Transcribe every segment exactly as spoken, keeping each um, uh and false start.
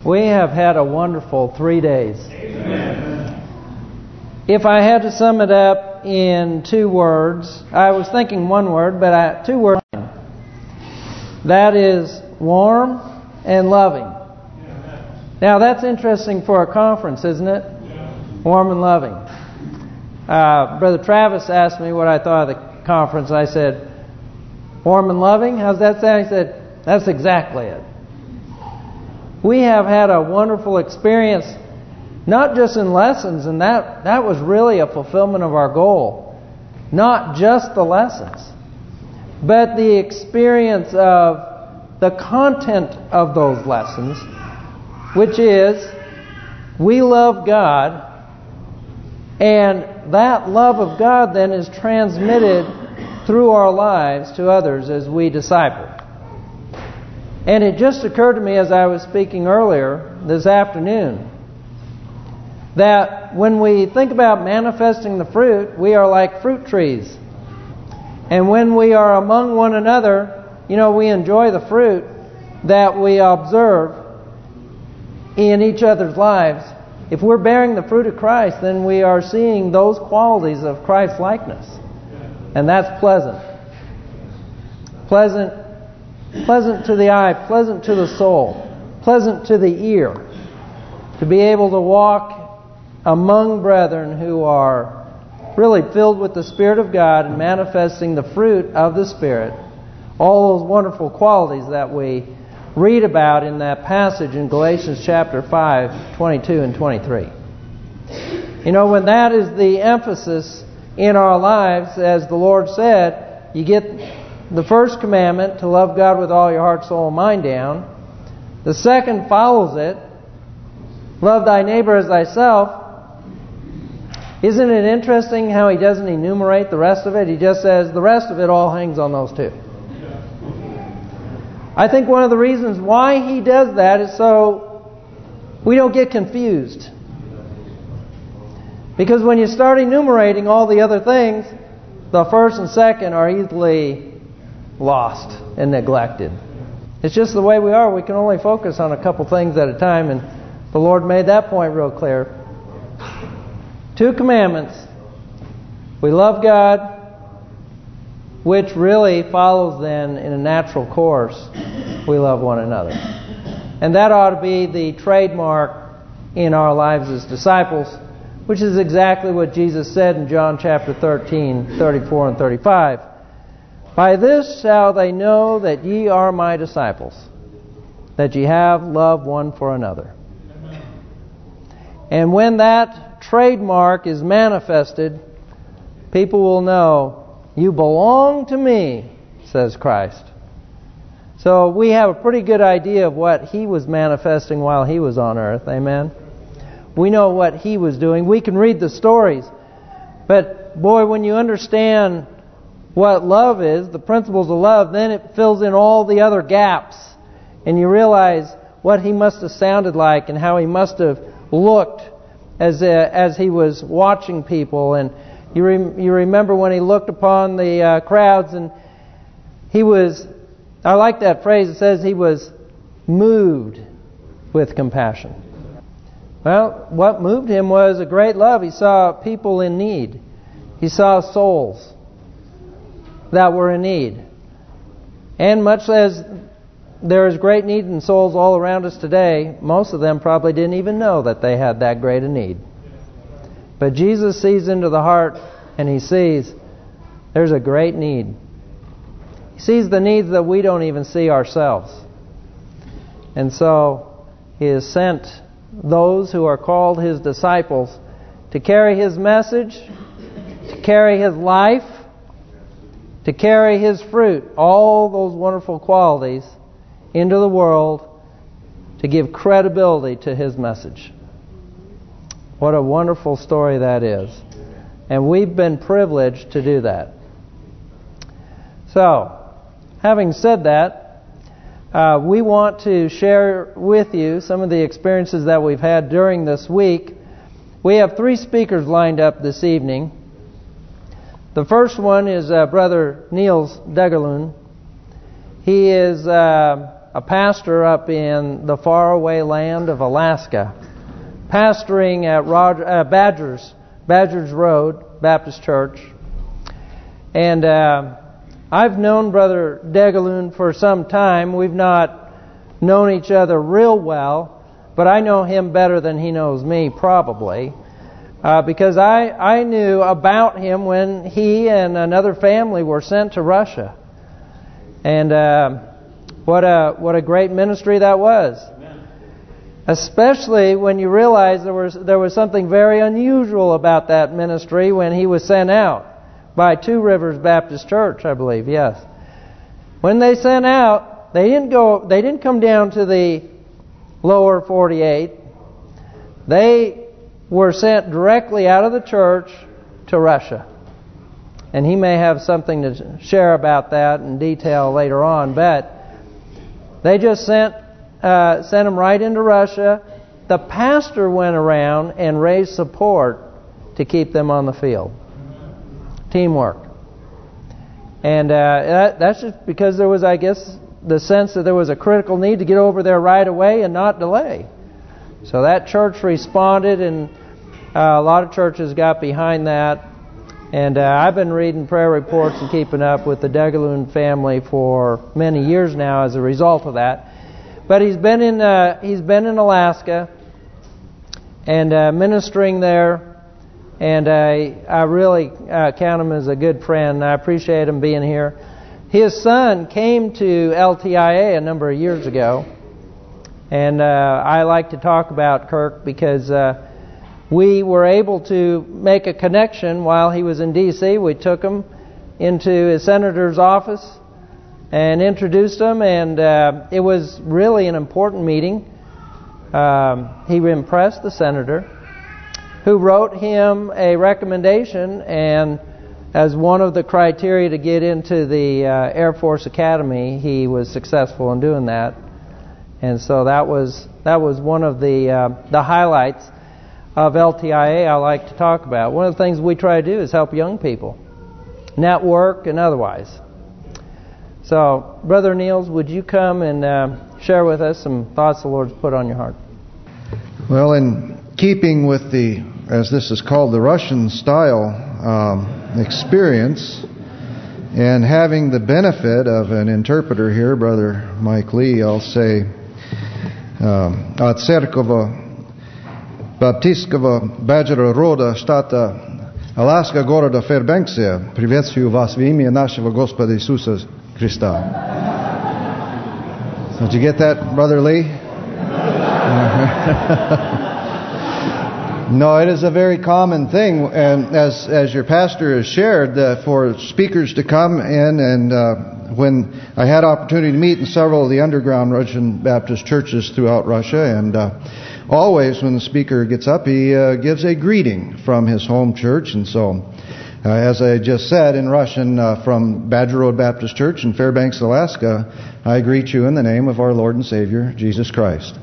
We have had a wonderful three days. Amen. If I had to sum it up in two words, I was thinking one word, but I, two words. That is warm and loving. Now that's interesting for a conference, isn't it? Warm and loving. Uh, Brother Travis asked me what I thought of the conference. I said, warm and loving? How's that sound? He said, that's exactly it. We have had a wonderful experience, not just in lessons, and that, that was really a fulfillment of our goal. Not just the lessons, but the experience of the content of those lessons, which is, we love God, and that love of God then is transmitted through our lives to others as we disciple. And it just occurred to me as I was speaking earlier this afternoon that when we think about manifesting the fruit, we are like fruit trees. And when we are among one another, you know, we enjoy the fruit that we observe in each other's lives. If we're bearing the fruit of Christ, then we are seeing those qualities of Christ's likeness. And that's pleasant. Pleasant Pleasant to the eye, pleasant to the soul, pleasant to the ear. To be able to walk among brethren who are really filled with the Spirit of God and manifesting the fruit of the Spirit. All those wonderful qualities that we read about in that passage in Galatians chapter five, twenty-two and twenty-three. You know, when that is the emphasis in our lives, as the Lord said, you get the first commandment, to love God with all your heart, soul, and mind down. The second follows it, love thy neighbor as thyself. Isn't it interesting how he doesn't enumerate the rest of it? He just says the rest of it all hangs on those two. I think one of the reasons why he does that is so we don't get confused. Because when you start enumerating all the other things, the first and second are easily lost and neglected. It's just the way we are. We can only focus on a couple things at a time, and the Lord made that point real clear. Two commandments. We love God, which really follows then in a natural course, we love one another. And that ought to be the trademark in our lives as disciples, which is exactly what Jesus said in John chapter thirteen, thirty-four and thirty-five. By this shall they know that ye are my disciples, that ye have love one for another. And when that trademark is manifested, people will know, you belong to me, says Christ. So we have a pretty good idea of what He was manifesting while He was on earth. Amen? We know what He was doing. We can read the stories. But boy, when you understand what love is, the principles of love, then it fills in all the other gaps. And you realize what He must have sounded like and how He must have looked as uh, as He was watching people. And you re you remember when He looked upon the uh, crowds, and He was, I like that phrase, it says He was moved with compassion. Well, what moved Him was a great love. He saw people in need. He saw souls that were in need. And much as there is great need in souls all around us today, most of them probably didn't even know that they had that great a need. But Jesus sees into the heart, and He sees there's a great need. He sees the needs that we don't even see ourselves. And so He has sent those who are called His disciples to carry His message, to carry His life, to carry His fruit, all those wonderful qualities into the world, to give credibility to His message. What a wonderful story that is. And we've been privileged to do that. So, having said that, uh, we want to share with you some of the experiences that we've had during this week. We have three speakers lined up this evening. The first one is uh, Brother Niels Degerlund. He is uh, a pastor up in the faraway land of Alaska, pastoring at Roger, uh, Badgers, Badgers Road Baptist Church. And uh, I've known Brother Degaloon for some time. We've not known each other real well, but I know him better than he knows me, probably. Uh, because I, I knew about him when he and another family were sent to Russia. And uh, what a what a great ministry that was. Amen. Especially when you realize there was there was something very unusual about that ministry when he was sent out by Two Rivers Baptist Church, I believe. Yes. When they sent out, they didn't go. They didn't come down to the lower forty-eight. They were sent directly out of the church to Russia. And he may have something to share about that in detail later on. But they just sent uh, sent them right into Russia. The pastor went around and raised support to keep them on the field. Teamwork. And uh, that, that's just because there was, I guess, the sense that there was a critical need to get over there right away and not delay. So that church responded, and uh, a lot of churches got behind that. And uh, I've been reading prayer reports and keeping up with the Degaloon family for many years now as a result of that. But he's been in uh, he's been in Alaska and uh, ministering there, and uh, I really uh, count him as a good friend. I appreciate him being here. His son came to L T I A a number of years ago. And uh, I like to talk about Kirk because uh, we were able to make a connection while he was in D C We took him into his senator's office and introduced him, and uh, it was really an important meeting. Um, he impressed the senator, who wrote him a recommendation, and as one of the criteria to get into the uh, Air Force Academy, he was successful in doing that. And so that was that was one of the uh, the highlights of L T I A I like to talk about. One of the things we try to do is help young people, network and otherwise. So, Brother Niels, would you come and uh, share with us some thoughts the Lord's put on your heart? Well, in keeping with the, as this is called, the Russian style um, experience, and having the benefit of an interpreter here, Brother Mike Lee, I'll say, От Церква Баптистского Баджера Рода, штата Аляска, города Фэрбэнкса, приветствую вас в имя нашего Господа Иисуса Христа. Did you get that, Brother Lee? No, it is a very common thing, and as as your pastor has shared, uh, for speakers to come in, and uh, when I had opportunity to meet in several of the underground Russian Baptist churches throughout Russia, and uh, always when the speaker gets up, he uh, gives a greeting from his home church. And so, uh, as I just said in Russian, uh, from Badger Road Baptist Church in Fairbanks, Alaska, I greet you in the name of our Lord and Savior, Jesus Christ.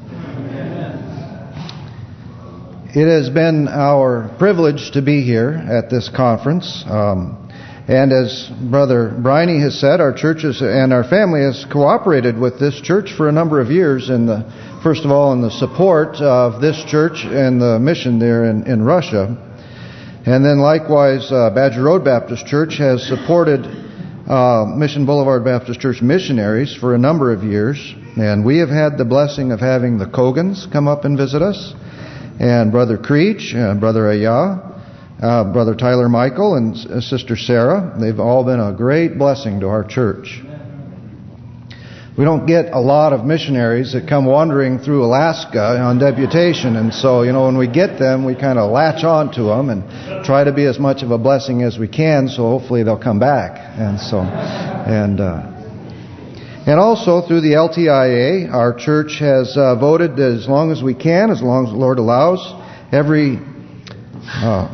It has been our privilege to be here at this conference. Um, and as Brother Briney has said, our churches and our family has cooperated with this church for a number of years. In the, first of all, in the support of this church and the mission there in, in Russia. And then likewise, uh, Badger Road Baptist Church has supported uh, Mission Boulevard Baptist Church missionaries for a number of years. And we have had the blessing of having the Cogans come up and visit us. And Brother Creech, uh, Brother Ayah, uh, Brother Tyler Michael, and uh, Sister Sarah. They've all been a great blessing to our church. We don't get a lot of missionaries that come wandering through Alaska on deputation. And so, you know, when we get them, we kind of latch on to them and try to be as much of a blessing as we can, so hopefully they'll come back. And so, and... Uh, And also through the L T I A, our church has uh, voted as long as we can, as long as the Lord allows, every uh,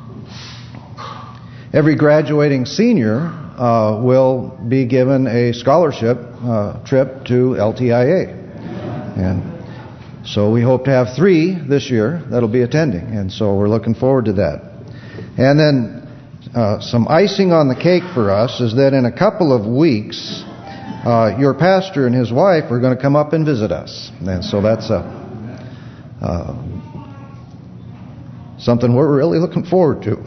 every graduating senior uh, will be given a scholarship uh, trip to L T I A. And so we hope to have three this year that'll be attending, and so we're looking forward to that. And then uh, some icing on the cake for us is that in a couple of weeks, uh, your pastor and his wife are going to come up and visit us. And so that's a, uh, something we're really looking forward to.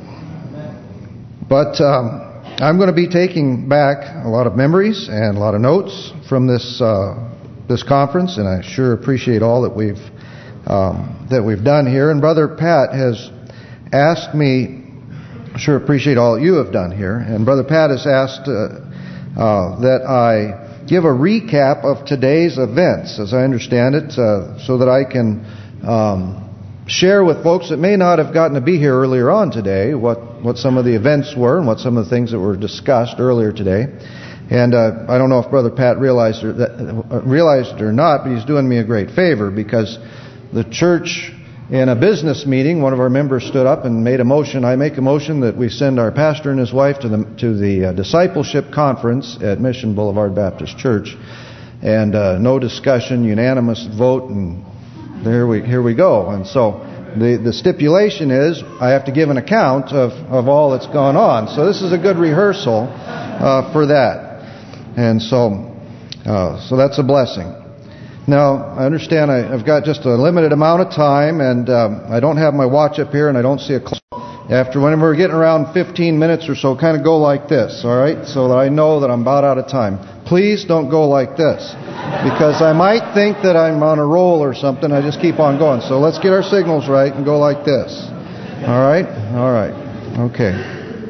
But um, I'm going to be taking back a lot of memories and a lot of notes from this uh, this conference, and I sure appreciate all that we've um, that we've done here. And Brother Pat has asked me, sure appreciate all that you have done here. And Brother Pat has asked uh, uh, that I give a recap of today's events, as I understand it, uh, so that I can um, share with folks that may not have gotten to be here earlier on today what what some of the events were and what some of the things that were discussed earlier today. And uh, I don't know if Brother Pat realized or that, uh, realized it or not, but he's doing me a great favor, because the church, in a business meeting, one of our members stood up and made a motion. I make a motion that we send our pastor and his wife to the to the uh, discipleship conference at Mission Boulevard Baptist Church, and uh, no discussion, unanimous vote, and there we here we go. And so the the stipulation is I have to give an account of of all that's gone on. So this is a good rehearsal uh, for that. And so, uh, so that's a blessing. Now, I understand I, I've got just a limited amount of time, and um, I don't have my watch up here, and I don't see a clock. After whenever we're getting around fifteen minutes or so, kind of go like this, all right? So that I know that I'm about out of time. Please don't go like this, because I might think that I'm on a roll or something. I just keep on going. So let's get our signals right and go like this. All right? All right. Okay.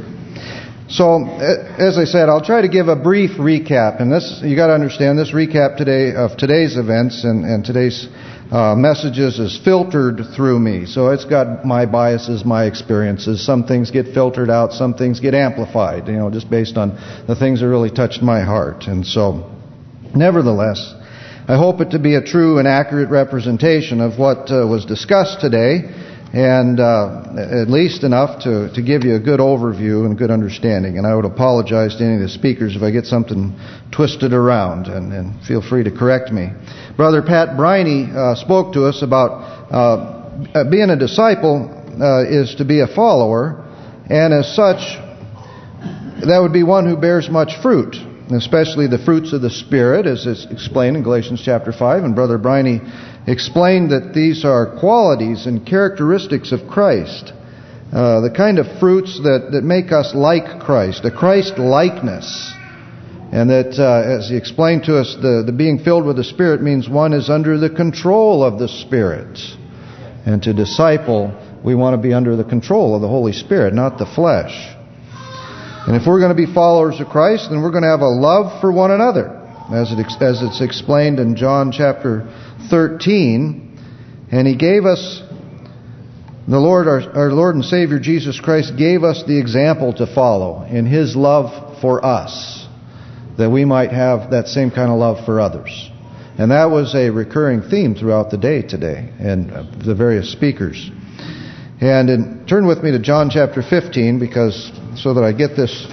So, as I said, I'll try to give a brief recap, and this you got to understand. This recap today of today's events and and today's uh, messages is filtered through me. So it's got my biases, my experiences. Some things get filtered out, some things get amplified. You know, just based on the things that really touched my heart. And so, nevertheless, I hope it to be a true and accurate representation of what uh, was discussed today. And uh, at least enough to, to give you a good overview and good understanding. And I would apologize to any of the speakers if I get something twisted around, and, and feel free to correct me. Brother Pat Briney uh, spoke to us about uh, being a disciple uh, is to be a follower, and as such, that would be one who bears much fruit, especially the fruits of the Spirit, as is explained in Galatians chapter five. And Brother Briney explained that these are qualities and characteristics of Christ, uh, the kind of fruits that, that make us like Christ, a Christ-likeness. And that, uh, as he explained to us, the, the being filled with the Spirit means one is under the control of the Spirit. And to disciple, we want to be under the control of the Holy Spirit, not the flesh. And if we're going to be followers of Christ, then we're going to have a love for one another, as it as it's explained in John chapter thirteen. And He gave us, the Lord, our, our Lord and Savior Jesus Christ gave us the example to follow in His love for us, that we might have that same kind of love for others. And that was a recurring theme throughout the day today, and the various speakers. And in, turn with me to John chapter fifteen, because so that I get this,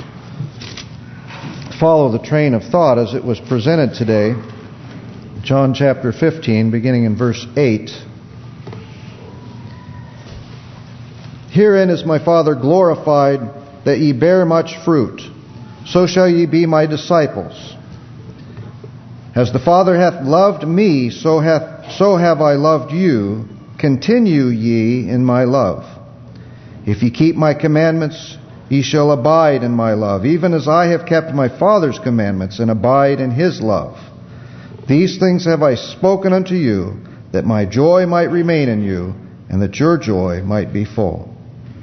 follow the train of thought as it was presented today. John chapter fifteen, beginning in verse eight. Herein is my Father glorified, that ye bear much fruit, so shall ye be my disciples. As the Father hath loved me, so hath so have I loved you. Continue ye in my love. If ye keep my commandments, ye shall abide in my love, even as I have kept my Father's commandments and abide in His love. These things have I spoken unto you, that my joy might remain in you, and that your joy might be full.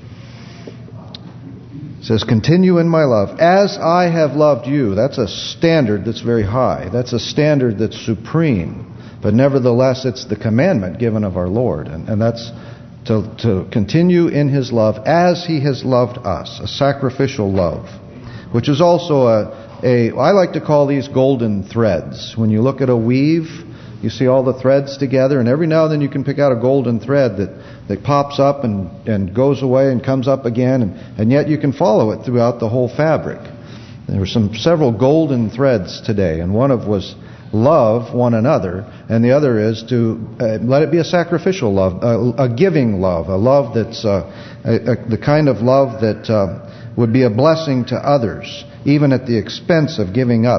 It says, continue in my love, as I have loved you. That's a standard that's very high. That's a standard that's supreme. But nevertheless, it's the commandment given of our Lord. And, and that's to, to continue in His love as He has loved us. A sacrificial love. Which is also a, a I like to call these golden threads. When you look at a weave, you see all the threads together. And every now and then you can pick out a golden thread that, that pops up and, and goes away and comes up again. And, and yet you can follow it throughout the whole fabric. There were some several golden threads today. And one of was love one another, and the other is to uh, let it be a sacrificial love, a, a giving love, a love that's uh, a, a, the kind of love that uh, would be a blessing to others, even at the expense of giving up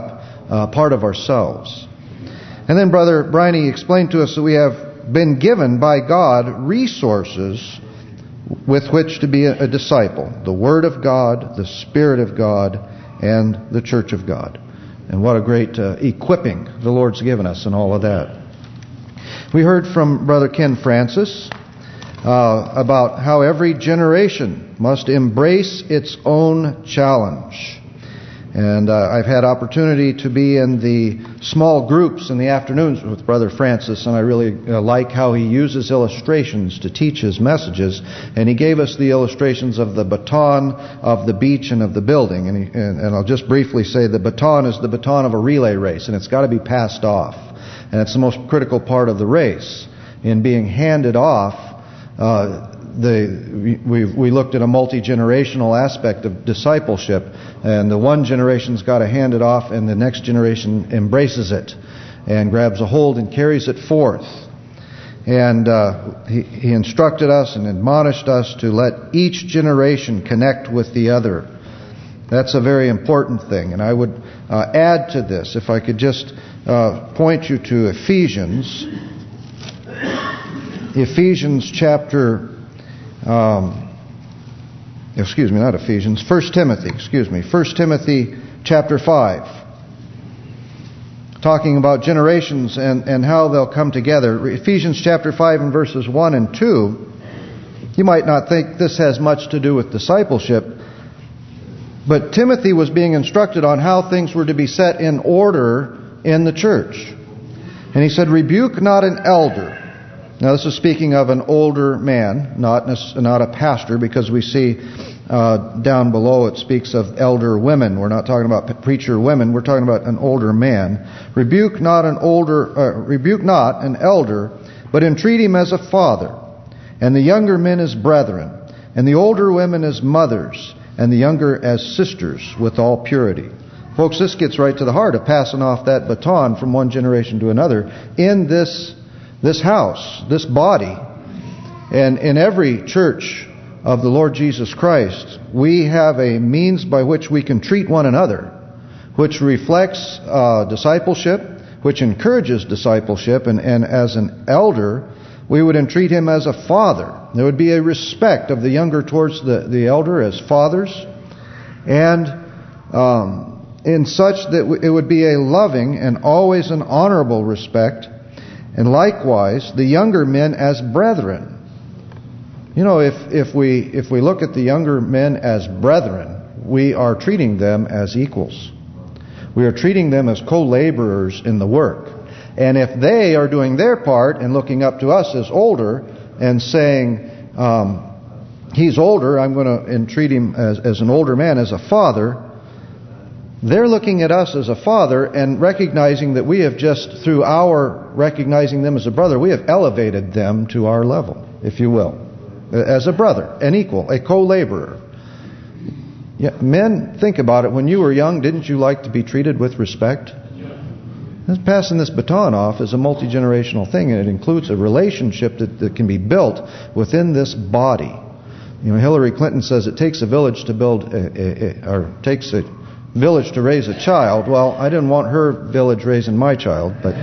uh, part of ourselves. And then Brother Briney explained to us that we have been given by God resources with which to be a, a disciple. The Word of God, the Spirit of God, and the Church of God. And what a great uh, equipping the Lord's given us in all of that. We heard from Brother Ken Francis uh, about how every generation must embrace its own challenge. And uh, I've had opportunity to be in the small groups in the afternoons with Brother Francis, and I really uh, like how he uses illustrations to teach his messages. And he gave us the illustrations of the baton, of the beach, and of the building. And, he, and, and I'll just briefly say the baton is the baton of a relay race, and it's got to be passed off. And it's the most critical part of the race. In being handed off, uh, The we we looked at a multi-generational aspect of discipleship, and the one generation's got to hand it off, and the next generation embraces it and grabs a hold and carries it forth. And uh, he, he instructed us and admonished us to let each generation connect with the other. That's a very important thing. And I would uh, add to this, if I could just uh, point you to Ephesians, Ephesians chapter. Um, excuse me, not Ephesians. First Timothy, excuse me. First Timothy chapter five. Talking about generations and, and how they'll come together. Ephesians chapter five and verses one and two. You might not think this has much to do with discipleship, but Timothy was being instructed on how things were to be set in order in the church. And he said, rebuke not an elder. Now this is speaking of an older man, not not a pastor, because we see uh, down below it speaks of elder women. We're not talking about preacher women. We're talking about an older man. Rebuke not an older, uh, rebuke not an elder, but entreat him as a father, and the younger men as brethren, and the older women as mothers, and the younger as sisters, with all purity. Folks, this gets right to the heart of passing off that baton from one generation to another in this. This house, this body, and in every church of the Lord Jesus Christ, we have a means by which we can treat one another, which reflects uh, discipleship, which encourages discipleship, and, and as an elder, we would entreat him as a father. There would be a respect of the younger towards the, the elder as fathers, and um, in such that it would be a loving and always an honorable respect. And likewise, the younger men as brethren. You know, if if we if we look at the younger men as brethren, we are treating them as equals. We are treating them as co-laborers in the work. And if they are doing their part and looking up to us as older and saying, um, he's older, I'm going to entreat him as, as an older man, as a father, they're looking at us as a father and recognizing that we have just, through our recognizing them as a brother, we have elevated them to our level, if you will. As a brother, an equal, a co-laborer. Yeah, men, think about it. When you were young, didn't you like to be treated with respect? Passing this baton off is a multi-generational thing, and it includes a relationship that, that can be built within this body. You know, Hillary Clinton says it takes a village to build, a, a, a, or takes a village to raise a child. Well, I didn't want her village raising my child, but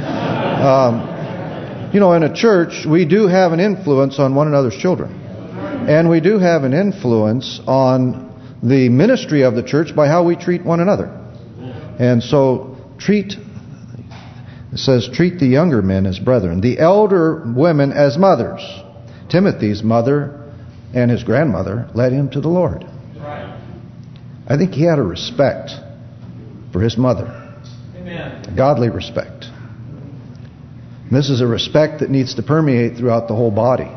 um, you know, in a church we do have an influence on one another's children, and we do have an influence on the ministry of the church by how we treat one another. And so, treat. It says, treat the younger men as brethren, the elder women as mothers. Timothy's mother and his grandmother led him to the Lord. I think he had a respect for his mother. Amen. A godly respect. And this is a respect that needs to permeate throughout the whole body.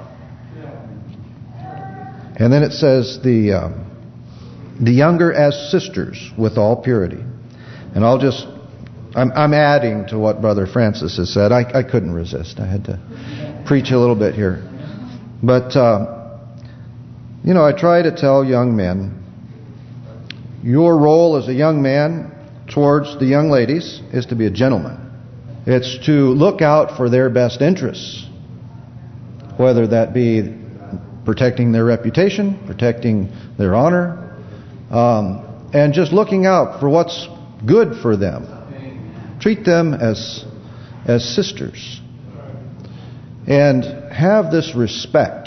And then it says the um, the younger as sisters with all purity. And I'll just I'm, I'm adding to what Brother Francis has said. I, I couldn't resist. I had to preach a little bit here. But uh, you know, I try to tell young men, your role as a young man towards the young ladies is to be a gentleman. It's to look out for their best interests, whether that be protecting their reputation, protecting their honor, um, and just looking out for what's good for them. Treat them as as sisters. And have this respect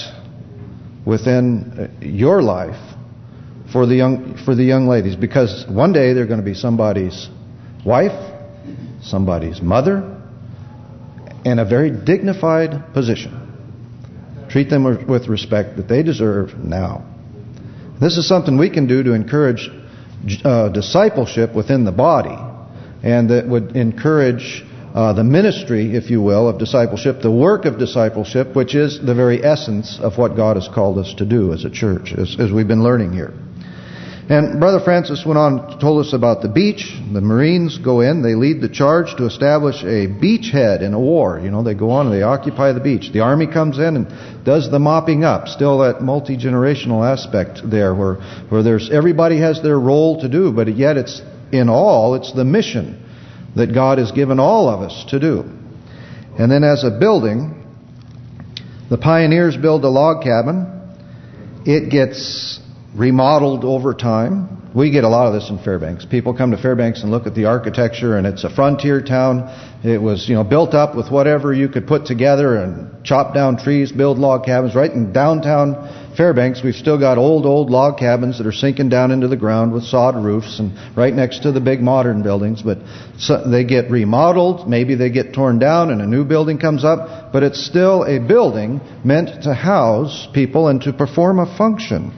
within your life for the young for the young ladies, because one day they're going to be somebody's wife, somebody's mother, in a very dignified position. Treat them with respect that they deserve now. This is something we can do to encourage uh, discipleship within the body, and that would encourage uh, the ministry, if you will, of discipleship, the work of discipleship, which is the very essence of what God has called us to do as a church, as, as we've been learning here. And Brother Francis went on, told us about the beach. The Marines go in, they lead the charge to establish a beachhead in a war. You know, they go on and they occupy the beach. The Army comes in and does the mopping up. Still that multi-generational aspect there, where where there's everybody has their role to do, but yet it's in all, it's the mission that God has given all of us to do. And then as a building, the pioneers build a log cabin. It gets remodeled over time. We get a lot of this in Fairbanks. People come to Fairbanks and look at the architecture, and it's a frontier town. It was, you know, built up with whatever you could put together and chop down trees, build log cabins. Right in downtown Fairbanks, we've still got old, old log cabins that are sinking down into the ground with sod roofs, and right next to the big modern buildings. But so they get remodeled, maybe they get torn down and a new building comes up, but it's still a building meant to house people and to perform a function.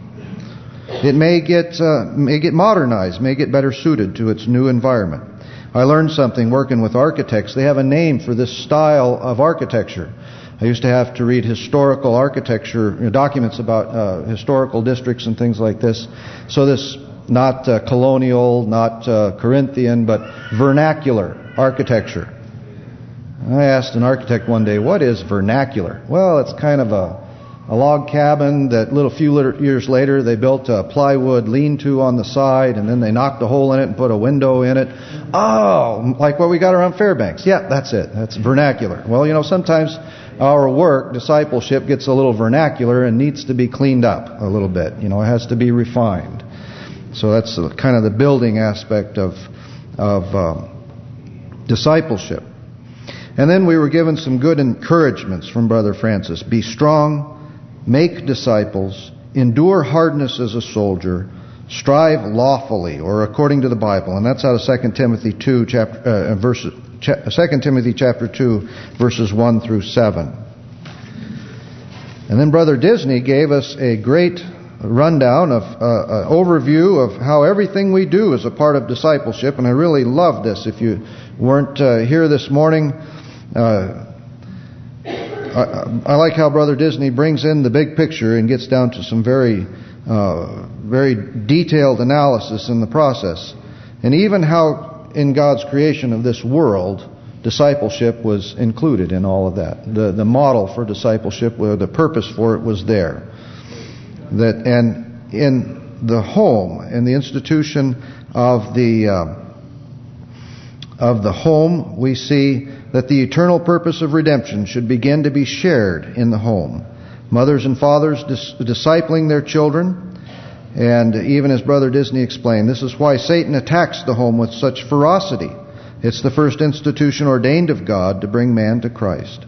It may get uh, may get modernized, may get better suited to its new environment. I learned something working with architects. They have a name for this style of architecture. I used to have to read historical architecture, you know, documents about uh, historical districts and things like this. So this, not uh, colonial, not uh, Corinthian, but vernacular architecture. I asked an architect one day, what is vernacular? Well, it's kind of a A log cabin that little few years later they built a plywood lean-to on the side, and then they knocked a hole in it and put a window in it. Oh, like what we got around Fairbanks. Yeah, that's it. That's vernacular. Well, you know, sometimes our work, discipleship, gets a little vernacular and needs to be cleaned up a little bit. You know, it has to be refined. So that's kind of the building aspect of of um, discipleship. And then we were given some good encouragements from Brother Francis. Be strong. Make disciples, endure hardness as a soldier, strive lawfully, or according to the Bible, and that's out of Second Timothy two, chapter uh, verse Second Timothy chapter two, verses one through seven. And then Brother Disney gave us a great rundown of uh, an overview of how everything we do is a part of discipleship, and I really love this. If you weren't uh, here this morning, Uh, I, I like how Brother Disney brings in the big picture and gets down to some very, uh, very detailed analysis in the process. And even how in God's creation of this world, discipleship was included in all of that. The the model for discipleship, or the purpose for it, was there. That and in the home, in the institution of the uh, of the home, we see that the eternal purpose of redemption should begin to be shared in the home. Mothers and fathers dis discipling their children. And even as Brother Disney explained, this is why Satan attacks the home with such ferocity. It's the first institution ordained of God to bring man to Christ.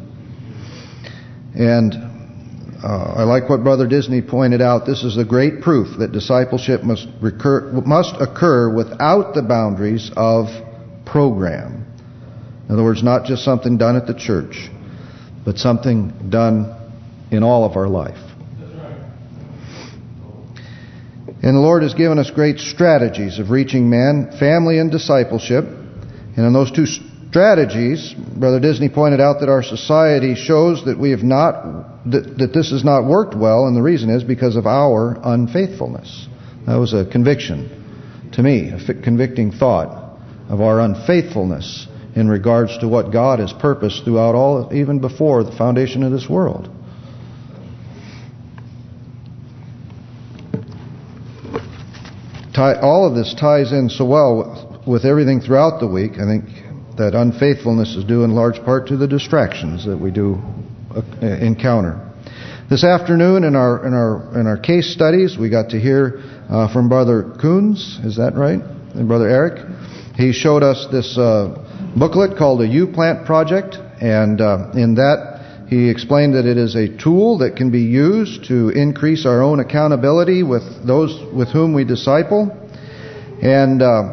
And uh, I like what Brother Disney pointed out. This is a great proof that discipleship must recur, must occur without the boundaries of program. In other words, not just something done at the church, but something done in all of our life. And the Lord has given us great strategies of reaching man, family, and discipleship. And in those two strategies, Brother Disney pointed out that our society shows that we have not, that, that this has not worked well, and the reason is because of our unfaithfulness. That was a conviction to me, a convicting thought of our unfaithfulness in regards to what God has purposed throughout all, even before the foundation of this world. All of this ties in so well with everything throughout the week. I think that unfaithfulness is due in large part to the distractions that we do encounter. This afternoon in our in our in our case studies, we got to hear uh, from Brother Coons. Is that right? And Brother Eric. He showed us this Uh, booklet called a U-Plant Project, and uh, in that he explained that it is a tool that can be used to increase our own accountability with those with whom we disciple. And uh,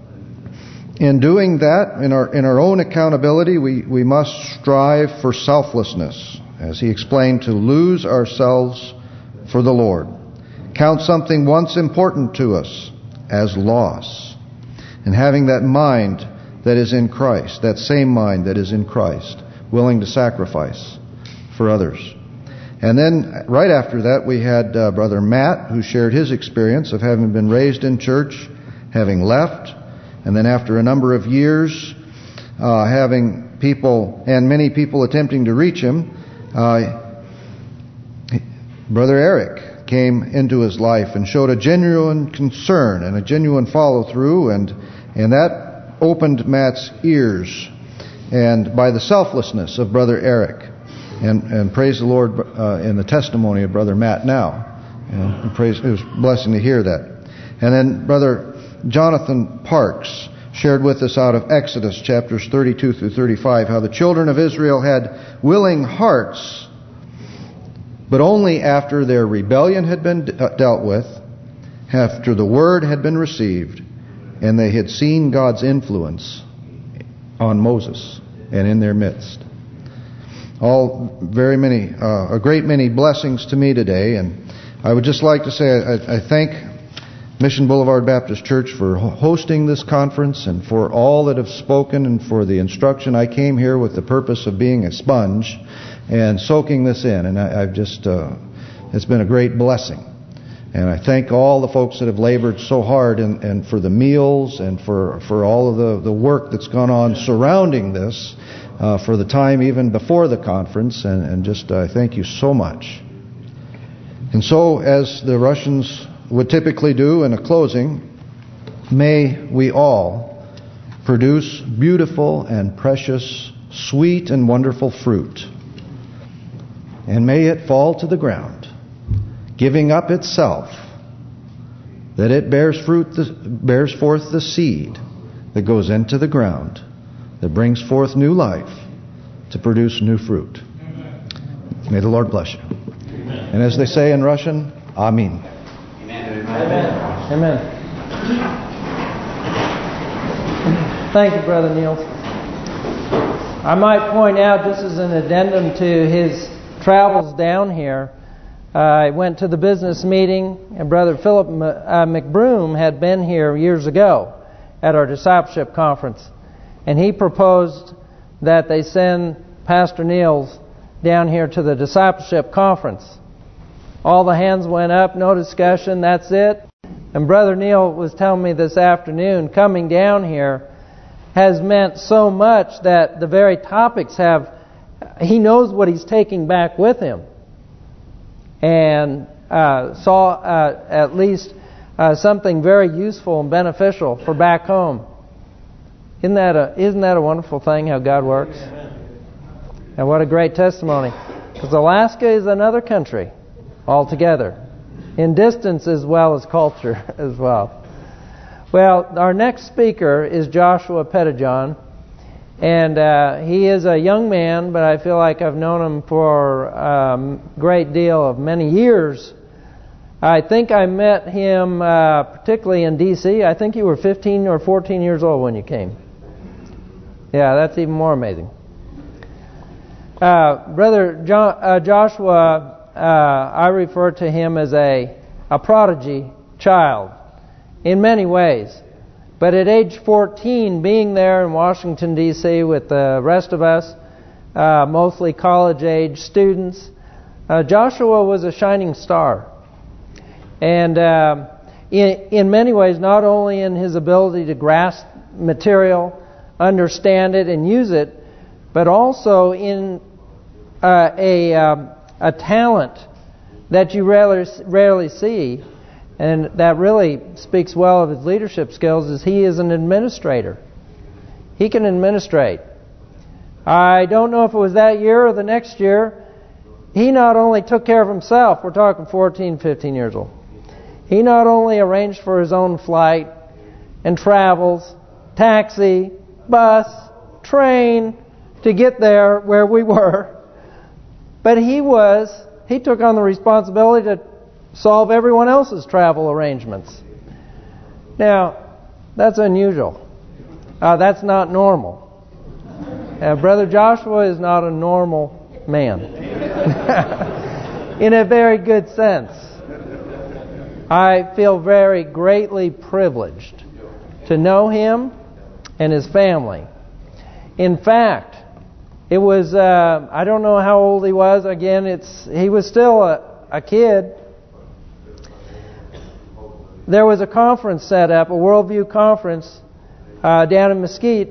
in doing that, in our in our own accountability, we, we must strive for selflessness, as he explained, to lose ourselves for the Lord. Count something once important to us as loss. And having that mind that is in Christ, that same mind that is in Christ, willing to sacrifice for others. And then right after that we had uh, Brother Matt, who shared his experience of having been raised in church, having left, and then after a number of years uh, having people, and many people attempting to reach him, uh, Brother Eric came into his life and showed a genuine concern and a genuine follow-through, and and that opened Matt's ears, and by the selflessness of Brother Eric, and and praise the Lord uh, in the testimony of Brother Matt now, and, and praise, it was a blessing to hear that. And then Brother Jonathan Parks shared with us out of Exodus chapters thirty-two through thirty-five how the children of Israel had willing hearts, but only after their rebellion had been dealt with, after the word had been received, and they had seen God's influence on Moses and in their midst. All very many, uh, a great many blessings to me today, and I would just like to say I, I thank Mission Boulevard Baptist Church for hosting this conference and for all that have spoken and for the instruction. I came here with the purpose of being a sponge and soaking this in, and I, I've just, uh, it's been a great blessing. And I thank all the folks that have labored so hard and, and for the meals and for for all of the, the work that's gone on surrounding this uh, for the time even before the conference. And, and just I uh, thank you so much. And so, as the Russians would typically do in a closing, may we all produce beautiful and precious, sweet and wonderful fruit. And may it fall to the ground, giving up itself, that it bears fruit, bears forth the seed that goes into the ground, that brings forth new life to produce new fruit. May the Lord bless you. Amen. And as they say in Russian, Amen. Amen. Amen. Thank you, Brother Niels. I might point out, just as an addendum to his travels down here, uh, I went to the business meeting, and Brother Philip uh, McBroom had been here years ago at our discipleship conference, and he proposed that they send Pastor Niels down here to the discipleship conference. All the hands went up, no discussion, that's it. And Brother Neil was telling me this afternoon, coming down here has meant so much that the very topics have, he knows what he's taking back with him. And uh, saw uh, at least uh, something very useful and beneficial for back home. Isn't that a, isn't that a wonderful thing, how God works? And what a great testimony. Because Alaska is another country altogether, in distance as well as culture as well. Well, our next speaker is Joshua Pettijohn, and uh, he is a young man, but I feel like I've known him for a um, great deal of many years. I think I met him uh, particularly in D C I think you were fifteen or fourteen years old when you came. Yeah, that's even more amazing. Uh, Brother jo uh, Joshua, Uh, I refer to him as a, a prodigy child in many ways. But at age fourteen, being there in Washington, D C with the rest of us, uh, mostly college-age students, uh, Joshua was a shining star. And uh, in, in many ways, not only in his ability to grasp material, understand it, and use it, but also in uh, a... Um, a talent that you rarely, rarely see, and that really speaks well of his leadership skills, is he is an administrator. He can administrate. I don't know if it was that year or the next year, he not only took care of himself, we're talking fourteen, fifteen years old, he not only arranged for his own flight and travels, taxi, bus, train to get there where we were. But he was, he took on the responsibility to solve everyone else's travel arrangements. Now, that's unusual. Uh, that's not normal. Uh, Brother Joshua is not a normal man. In a very good sense. I feel very greatly privileged to know him and his family. In fact, it was, uh, I don't know how old he was. Again, it's he was still a, a kid. There was a conference set up, a Worldview conference, uh, down in Mesquite.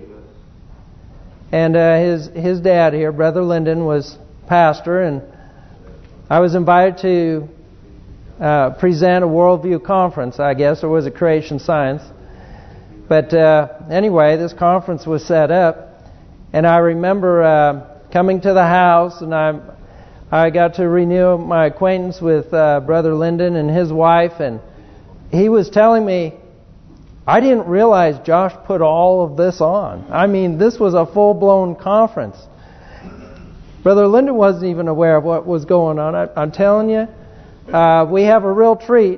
And uh, his his dad here, Brother Lyndon, was pastor. And I was invited to uh, present a Worldview conference, I guess, or was it Creation Science? But uh, anyway, this conference was set up. And I remember uh, coming to the house, and I I got to renew my acquaintance with uh, Brother Lyndon and his wife, and he was telling me, I didn't realize Josh put all of this on. I mean, this was a full-blown conference. Brother Lyndon wasn't even aware of what was going on. I, I'm telling you, uh, we have a real treat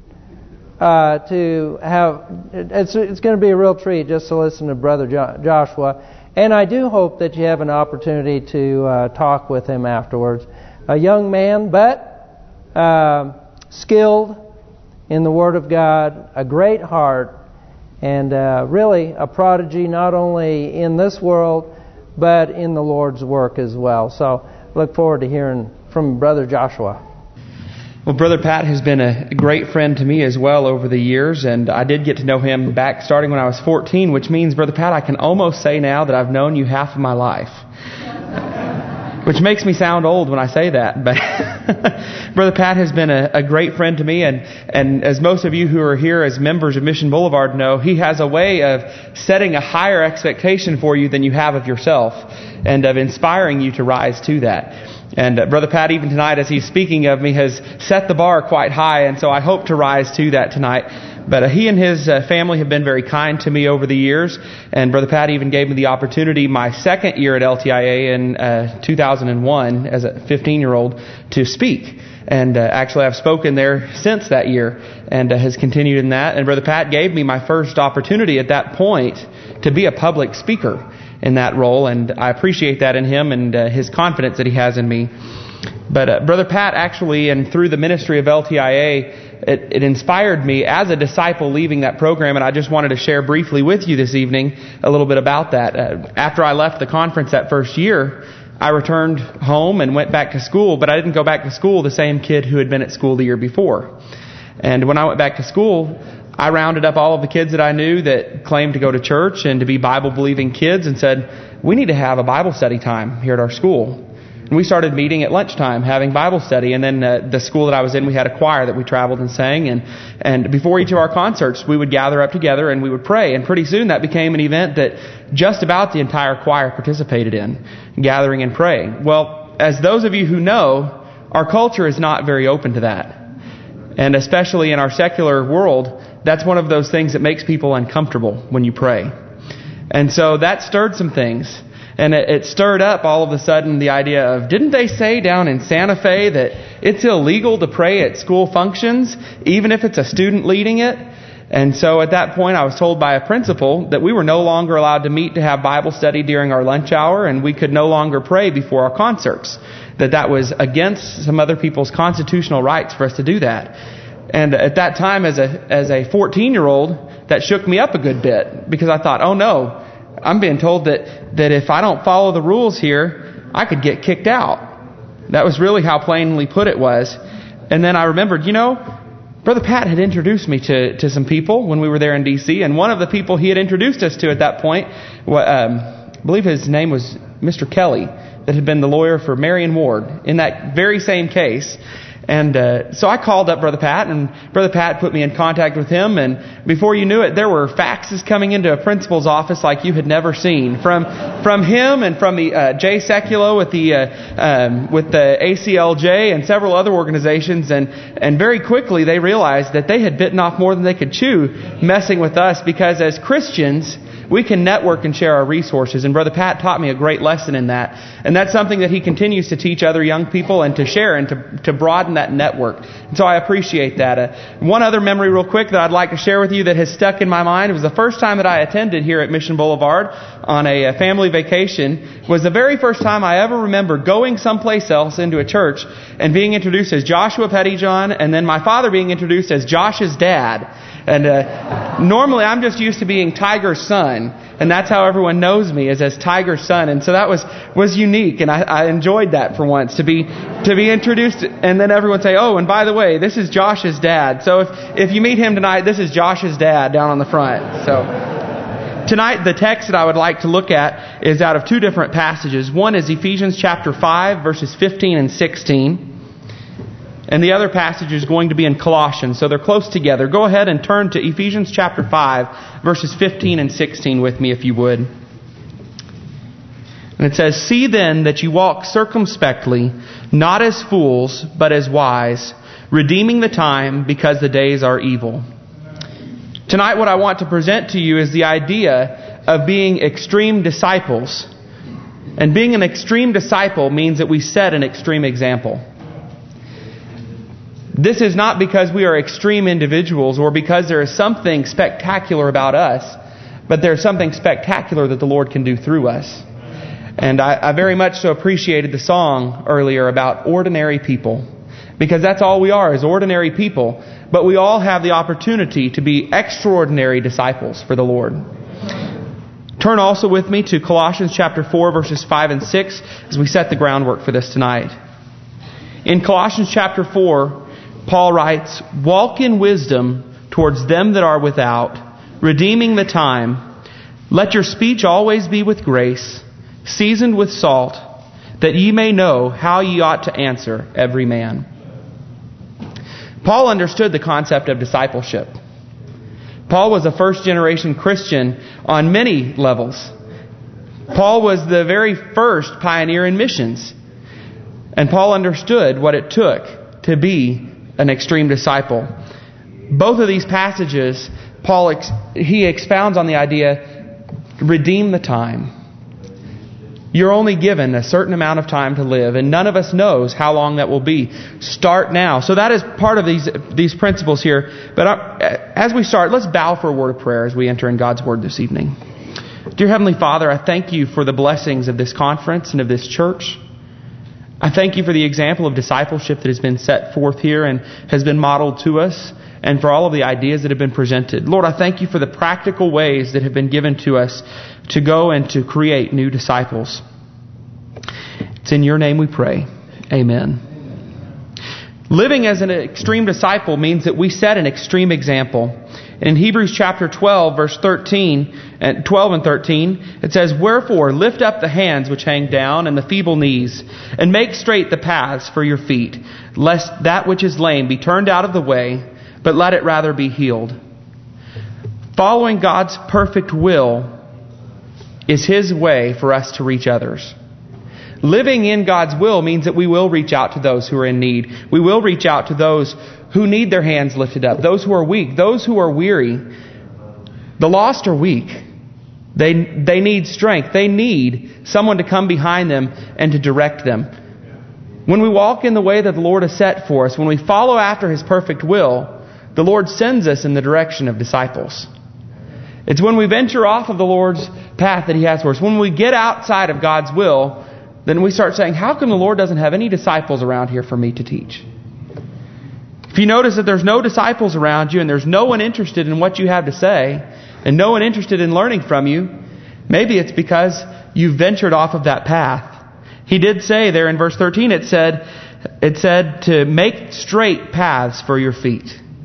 uh, to have. It's it's going to be a real treat just to listen to Brother jo- Joshua. And I do hope that you have an opportunity to uh, talk with him afterwards. A young man, but uh, skilled in the Word of God, a great heart, and uh, really a prodigy not only in this world, but in the Lord's work as well. So look forward to hearing from Brother Joshua. Well, Brother Pat has been a great friend to me as well over the years, and I did get to know him back starting when I was fourteen, which means, Brother Pat, I can almost say now that I've known you half of my life. Which makes me sound old when I say that, but Brother Pat has been a, a great friend to me, and, and as most of you who are here as members of Mission Boulevard know, he has a way of setting a higher expectation for you than you have of yourself, and of inspiring you to rise to that. And uh, Brother Pat, even tonight, as he's speaking of me, has set the bar quite high, and so I hope to rise to that tonight. But uh, he and his uh, family have been very kind to me over the years, and Brother Pat even gave me the opportunity my second year at L T I A in uh, two thousand one as a fifteen-year-old to speak. And uh, actually I've spoken there since that year and uh, has continued in that. And Brother Pat gave me my first opportunity at that point to be a public speaker in that role, and I appreciate that in him and uh, his confidence that he has in me. But uh, Brother Pat actually, and through the ministry of L T I A, it, it inspired me as a disciple leaving that program, and I just wanted to share briefly with you this evening a little bit about that. Uh, after I left the conference that first year, I returned home and went back to school, but I didn't go back to school the same kid who had been at school the year before. And when I went back to school, I rounded up all of the kids that I knew that claimed to go to church and to be Bible-believing kids and said, we need to have a Bible study time here at our school. And we started meeting at lunchtime, having Bible study. And then uh, the school that I was in, we had a choir that we traveled and sang. And, and before each of our concerts, we would gather up together and we would pray. And pretty soon that became an event that just about the entire choir participated in, gathering and praying. Well, as those of you who know, our culture is not very open to that. And especially in our secular world, that's one of those things that makes people uncomfortable when you pray. And so that stirred some things. And it, it stirred up all of a sudden the idea of, didn't they say down in Santa Fe that it's illegal to pray at school functions, even if it's a student leading it? And so at that point I was told by a principal that we were no longer allowed to meet to have Bible study during our lunch hour, and we could no longer pray before our concerts. That that was against some other people's constitutional rights for us to do that. And at that time, as a as a fourteen-year-old, that shook me up a good bit, because I thought, oh no, I'm being told that, that if I don't follow the rules here, I could get kicked out. That was really how plainly put it was. And then I remembered, you know, Brother Pat had introduced me to, to some people when we were there in D C, and one of the people he had introduced us to at that point, um, I believe his name was Mister Kelly, that had been the lawyer for Marion Ward in that very same case. And uh, so I called up Brother Pat, and Brother Pat put me in contact with him. And before you knew it, there were faxes coming into a principal's office like you had never seen from from him and from the uh, Jay Sekulow with the uh, um, with the A C L J and several other organizations. And and very quickly they realized that they had bitten off more than they could chew, messing with us, because as Christians we can network and share our resources. And Brother Pat taught me a great lesson in that. And that's something that he continues to teach other young people and to share and to, to broaden that network. And so I appreciate that. Uh, one other memory real quick that I'd like to share with you that has stuck in my mind. It was the first time that I attended here at Mission Boulevard on a, a family vacation. Was the very first time I ever remember going someplace else into a church and being introduced as Joshua Pettyjohn, and then my father being introduced as Josh's dad. And uh, normally I'm just used to being Tiger's son, and that's how everyone knows me, is as Tiger's son. And so that was was unique, and I, I enjoyed that for once, to be to be introduced, and then everyone say, oh, and by the way, this is Josh's dad. So if, if you meet him tonight, this is Josh's dad down on the front. So tonight, the text that I would like to look at is out of two different passages. One is Ephesians chapter five, verses fifteen and sixteen. And the other passage is going to be in Colossians, so they're close together. Go ahead and turn to Ephesians chapter five, verses fifteen and sixteen with me, if you would. And it says, "See then that you walk circumspectly, not as fools, but as wise, redeeming the time, because the days are evil." Tonight what I want to present to you is the idea of being extreme disciples. And being an extreme disciple means that we set an extreme example. This is not because we are extreme individuals or because there is something spectacular about us, but there's something spectacular that the Lord can do through us. And I, I very much so appreciated the song earlier about ordinary people, because that's all we are, is ordinary people. But we all have the opportunity to be extraordinary disciples for the Lord. Turn also with me to Colossians chapter four, verses five and six, as we set the groundwork for this tonight. In Colossians chapter four, Paul writes, "Walk in wisdom towards them that are without, redeeming the time. Let your speech always be with grace, seasoned with salt, that ye may know how ye ought to answer every man." Paul understood the concept of discipleship. Paul was a first generation Christian on many levels. Paul was the very first pioneer in missions. And Paul understood what it took to be an extreme disciple. Both of these passages, Paul ex- he expounds on the idea, redeem the time. You're only given a certain amount of time to live, and none of us knows how long that will be. Start now. So that is part of these these principles here. But as we start, let's bow for a word of prayer as we enter in God's Word this evening. Dear Heavenly Father, I thank you for the blessings of this conference and of this church. I thank you for the example of discipleship that has been set forth here and has been modeled to us, and for all of the ideas that have been presented. Lord, I thank you for the practical ways that have been given to us to go and to create new disciples. It's in your name we pray. Amen. Living as an extreme disciple means that we set an extreme example. In Hebrews chapter twelve, verse thirteen, and twelve and thirteen, it says, "Wherefore lift up the hands which hang down and the feeble knees, and make straight the paths for your feet, lest that which is lame be turned out of the way, but let it rather be healed." Following God's perfect will is His way for us to reach others. Living in God's will means that we will reach out to those who are in need. We will reach out to those who need their hands lifted up, those who are weak, those who are weary. The lost are weak. They they need strength. They need someone to come behind them and to direct them. When we walk in the way that the Lord has set for us, when we follow after His perfect will, the Lord sends us in the direction of disciples. It's when we venture off of the Lord's path that He has for us, when we get outside of God's will, then we start saying, how come the Lord doesn't have any disciples around here for me to teach? If you notice that there's no disciples around you and there's no one interested in what you have to say and no one interested in learning from you, maybe it's because you've ventured off of that path. He did say there in verse thirteen, it said, it said to make straight paths for your feet.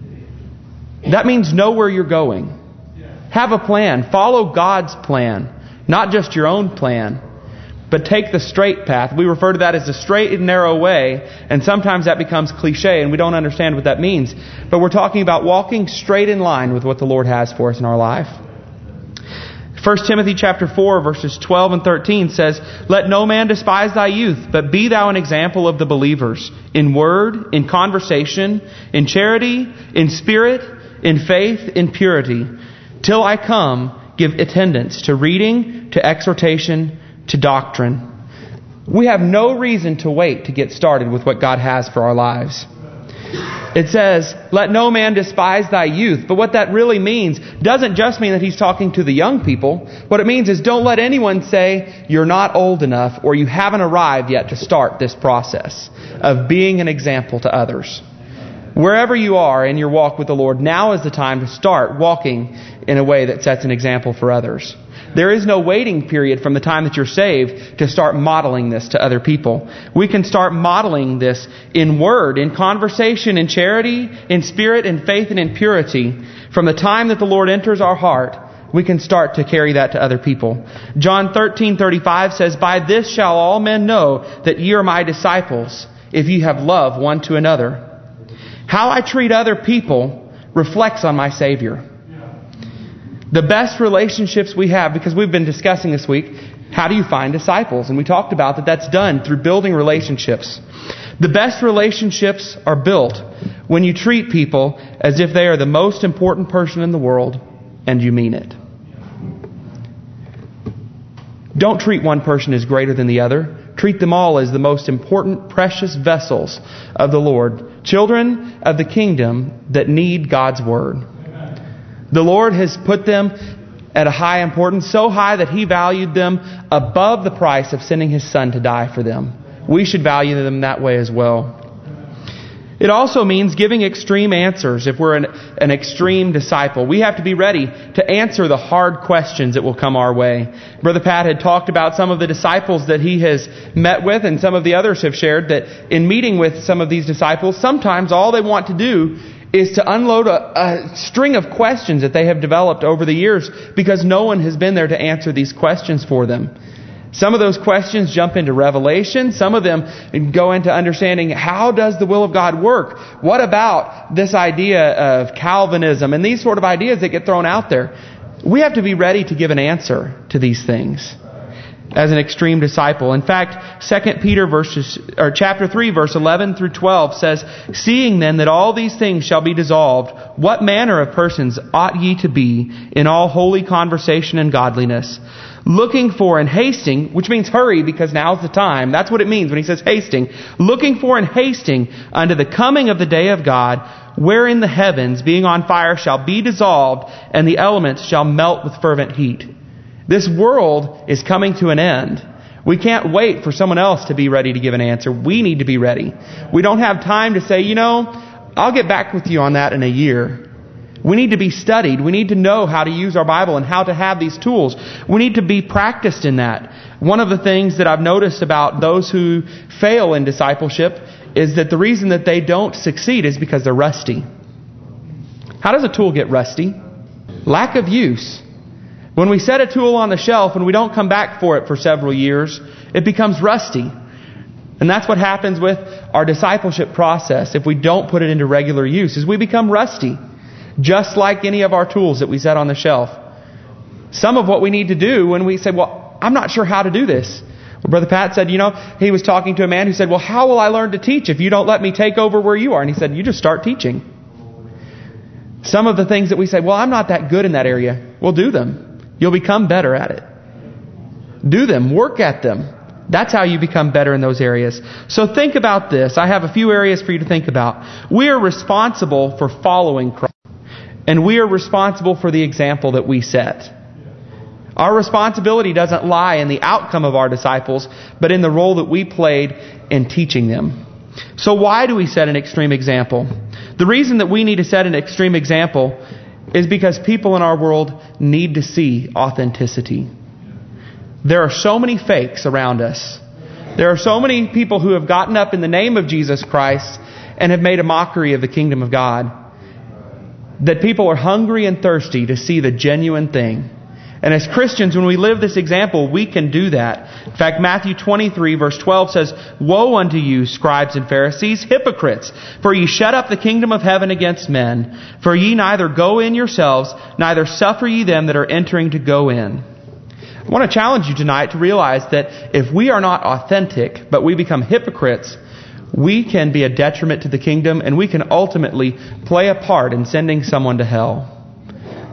That means know where you're going. Have a plan. Follow God's plan, not just your own plan. But take the straight path. We refer to that as the straight and narrow way, and sometimes that becomes cliche and we don't understand what that means. But we're talking about walking straight in line with what the Lord has for us in our life. First Timothy chapter four, verses twelve and thirteen says, "Let no man despise thy youth, but be thou an example of the believers, in word, in conversation, in charity, in spirit, in faith, in purity. Till I come, give attendance to reading, to exhortation, to doctrine. We have no reason to wait to get started with what God has for our lives. It says, let no man despise thy youth. But what that really means doesn't just mean that he's talking to the young people. What it means is don't let anyone say you're not old enough or you haven't arrived yet to start this process of being an example to others. Wherever you are in your walk with the Lord, now is the time to start walking in a way that sets an example for others. There is no waiting period from the time that you're saved to start modeling this to other people. We can start modeling this in word, in conversation, in charity, in spirit, in faith, and in purity. From the time that the Lord enters our heart, we can start to carry that to other people. John thirteen thirty-five says, by this shall all men know that ye are my disciples, if ye have love one to another. How I treat other people reflects on my Savior. The best relationships we have, because we've been discussing this week, how do you find disciples? And we talked about that that's done through building relationships. The best relationships are built when you treat people as if they are the most important person in the world and you mean it. Don't treat one person as greater than the other. Treat them all as the most important, precious vessels of the Lord. Children of the kingdom that need God's word. The Lord has put them at a high importance, so high that He valued them above the price of sending His Son to die for them. We should value them that way as well. It also means giving extreme answers if we're an, an extreme disciple. We have to be ready to answer the hard questions that will come our way. Brother Pat had talked about some of the disciples that he has met with, and some of the others have shared that in meeting with some of these disciples, sometimes all they want to do is to unload a, a string of questions that they have developed over the years because no one has been there to answer these questions for them. Some of those questions jump into revelation. Some of them go into understanding how does the will of God work? What about this idea of Calvinism and these sort of ideas that get thrown out there? We have to be ready to give an answer to these things as an extreme disciple. In fact, Second Peter verses or chapter three, verse eleven through twelve says, seeing then that all these things shall be dissolved, what manner of persons ought ye to be in all holy conversation and godliness, looking for and hasting, which means hurry because now's the time. That's what it means when he says hasting. Looking for and hasting unto the coming of the day of God, wherein the heavens, being on fire, shall be dissolved, and the elements shall melt with fervent heat. This world is coming to an end. We can't wait for someone else to be ready to give an answer. We need to be ready. We don't have time to say, you know, I'll get back with you on that in a year. We need to be studied. We need to know how to use our Bible and how to have these tools. We need to be practiced in that. One of the things that I've noticed about those who fail in discipleship is that the reason that they don't succeed is because they're rusty. How does a tool get rusty? Lack of use. When we set a tool on the shelf and we don't come back for it for several years, it becomes rusty. And that's what happens with our discipleship process if we don't put it into regular use, is we become rusty. Just like any of our tools that we set on the shelf. Some of what we need to do when we say, well, I'm not sure how to do this. Well, Brother Pat said, you know, he was talking to a man who said, well, how will I learn to teach if you don't let me take over where you are? And he said, you just start teaching. Some of the things that we say, well, I'm not that good in that area. Well, do them. You'll become better at it. Do them. Work at them. That's how you become better in those areas. So think about this. I have a few areas for you to think about. We are responsible for following Christ. And we are responsible for the example that we set. Our responsibility doesn't lie in the outcome of our disciples, but in the role that we played in teaching them. So why do we set an extreme example? The reason that we need to set an extreme example is because people in our world need to see authenticity. There are so many fakes around us. There are so many people who have gotten up in the name of Jesus Christ and have made a mockery of the kingdom of God. That people are hungry and thirsty to see the genuine thing. And as Christians, when we live this example, we can do that. In fact, Matthew twenty-three verse twelve says, woe unto you, scribes and Pharisees, hypocrites! For ye shut up the kingdom of heaven against men. For ye neither go in yourselves, neither suffer ye them that are entering to go in. I want to challenge you tonight to realize that if we are not authentic, but we become hypocrites, we can be a detriment to the kingdom, and we can ultimately play a part in sending someone to hell.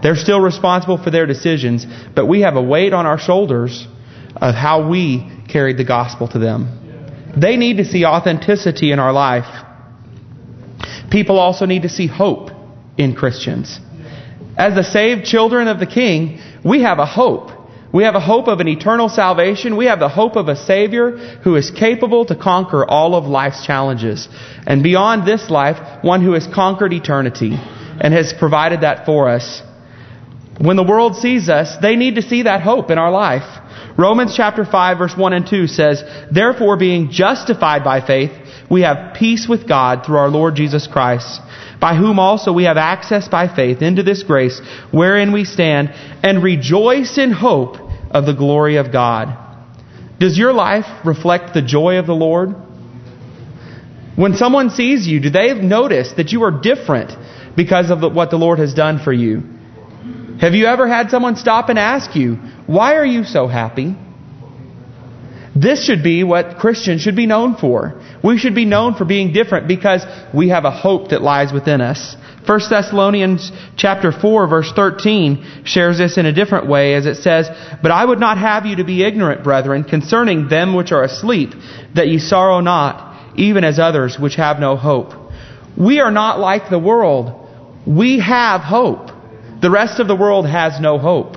They're still responsible for their decisions, but we have a weight on our shoulders of how we carried the gospel to them. They need to see authenticity in our life. People also need to see hope in Christians. As the saved children of the King, we have a hope. We have a hope of an eternal salvation. We have the hope of a Savior who is capable to conquer all of life's challenges. And beyond this life, one who has conquered eternity and has provided that for us. When the world sees us, they need to see that hope in our life. Romans chapter five verse one and two says, "Therefore being justified by faith, we have peace with God through our Lord Jesus Christ, by whom also we have access by faith into this grace wherein we stand, and rejoice in hope of the glory of God." Does your life reflect the joy of the Lord? When someone sees you, do they notice that you are different because of the, what the Lord has done for you? Have you ever had someone stop and ask you, "Why are you so happy?" This should be what Christians should be known for. We should be known for being different because we have a hope that lies within us. First Thessalonians chapter four verse thirteen shares this in a different way as it says, "But I would not have you to be ignorant, brethren, concerning them which are asleep, that ye sorrow not, even as others which have no hope." We are not like the world. We have hope. The rest of the world has no hope.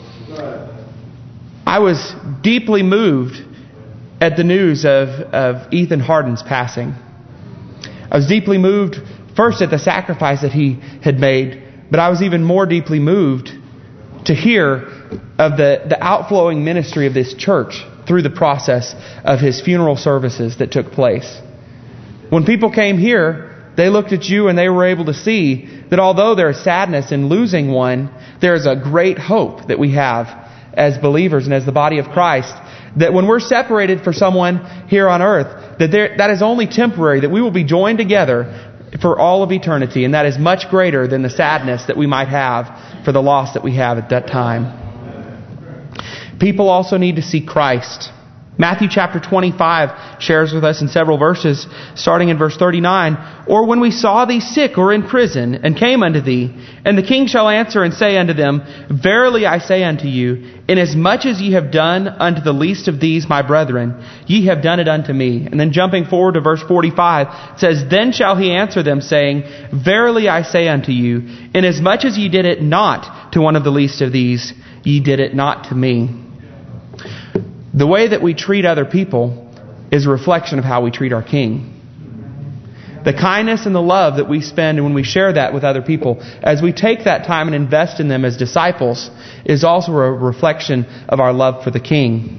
I was deeply moved at the news of, of Ethan Hardin's passing. I was deeply moved first at the sacrifice that he had made, but I was even more deeply moved to hear of the, the outflowing ministry of this church through the process of his funeral services that took place. When people came here, they looked at you and they were able to see that although there is sadness in losing one, there is a great hope that we have as believers and as the body of Christ. That when we're separated for someone here on earth, that there, that is only temporary, that we will be joined together for all of eternity. And that is much greater than the sadness that we might have for the loss that we have at that time. People also need to see Christ. Matthew chapter twenty-five shares with us in several verses, starting in verse thirty-nine, "Or when we saw thee sick or in prison, and came unto thee, and the king shall answer and say unto them, Verily I say unto you, inasmuch as ye have done unto the least of these my brethren, ye have done it unto me." And then jumping forward to verse forty-five, it says, "Then shall he answer them, saying, Verily I say unto you, inasmuch as ye did it not to one of the least of these, ye did it not to me." The way that we treat other people is a reflection of how we treat our King. The kindness and the love that we spend when we share that with other people, as we take that time and invest in them as disciples, is also a reflection of our love for the King.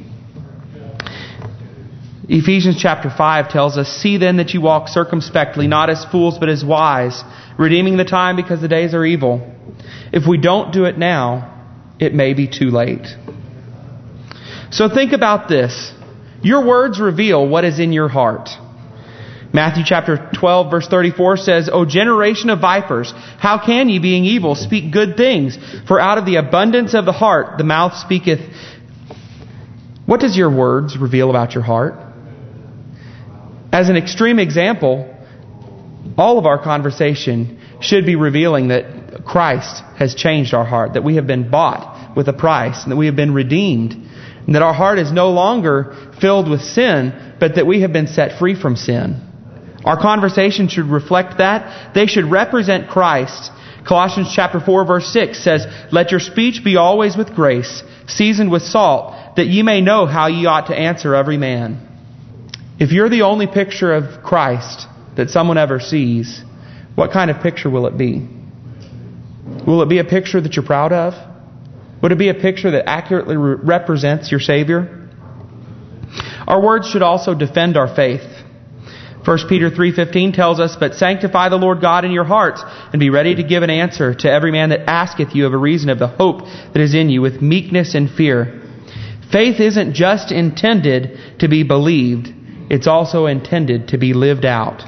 Ephesians chapter five tells us, "See then that you walk circumspectly, not as fools but as wise, redeeming the time because the days are evil. If we don't do it now, it may be too late." So think about this. Your words reveal what is in your heart. Matthew chapter twelve verse thirty-four says, "O generation of vipers, how can ye, being evil, speak good things? For out of the abundance of the heart the mouth speaketh." What does your words reveal about your heart? As an extreme example, all of our conversation should be revealing that Christ has changed our heart, that we have been bought with a price, and that we have been redeemed. And that our heart is no longer filled with sin, but that we have been set free from sin. Our conversation should reflect that. They should represent Christ. Colossians chapter four verse six says, "Let your speech be always with grace, seasoned with salt, that ye may know how ye ought to answer every man." If you're the only picture of Christ that someone ever sees, what kind of picture will it be? Will it be a picture that you're proud of? Would it be a picture that accurately re- represents your Savior? Our words should also defend our faith. First Peter three fifteen tells us, "But sanctify the Lord God in your hearts, and be ready to give an answer to every man that asketh you of a reason of the hope that is in you, with meekness and fear." Faith isn't just intended to be believed, it's also intended to be lived out.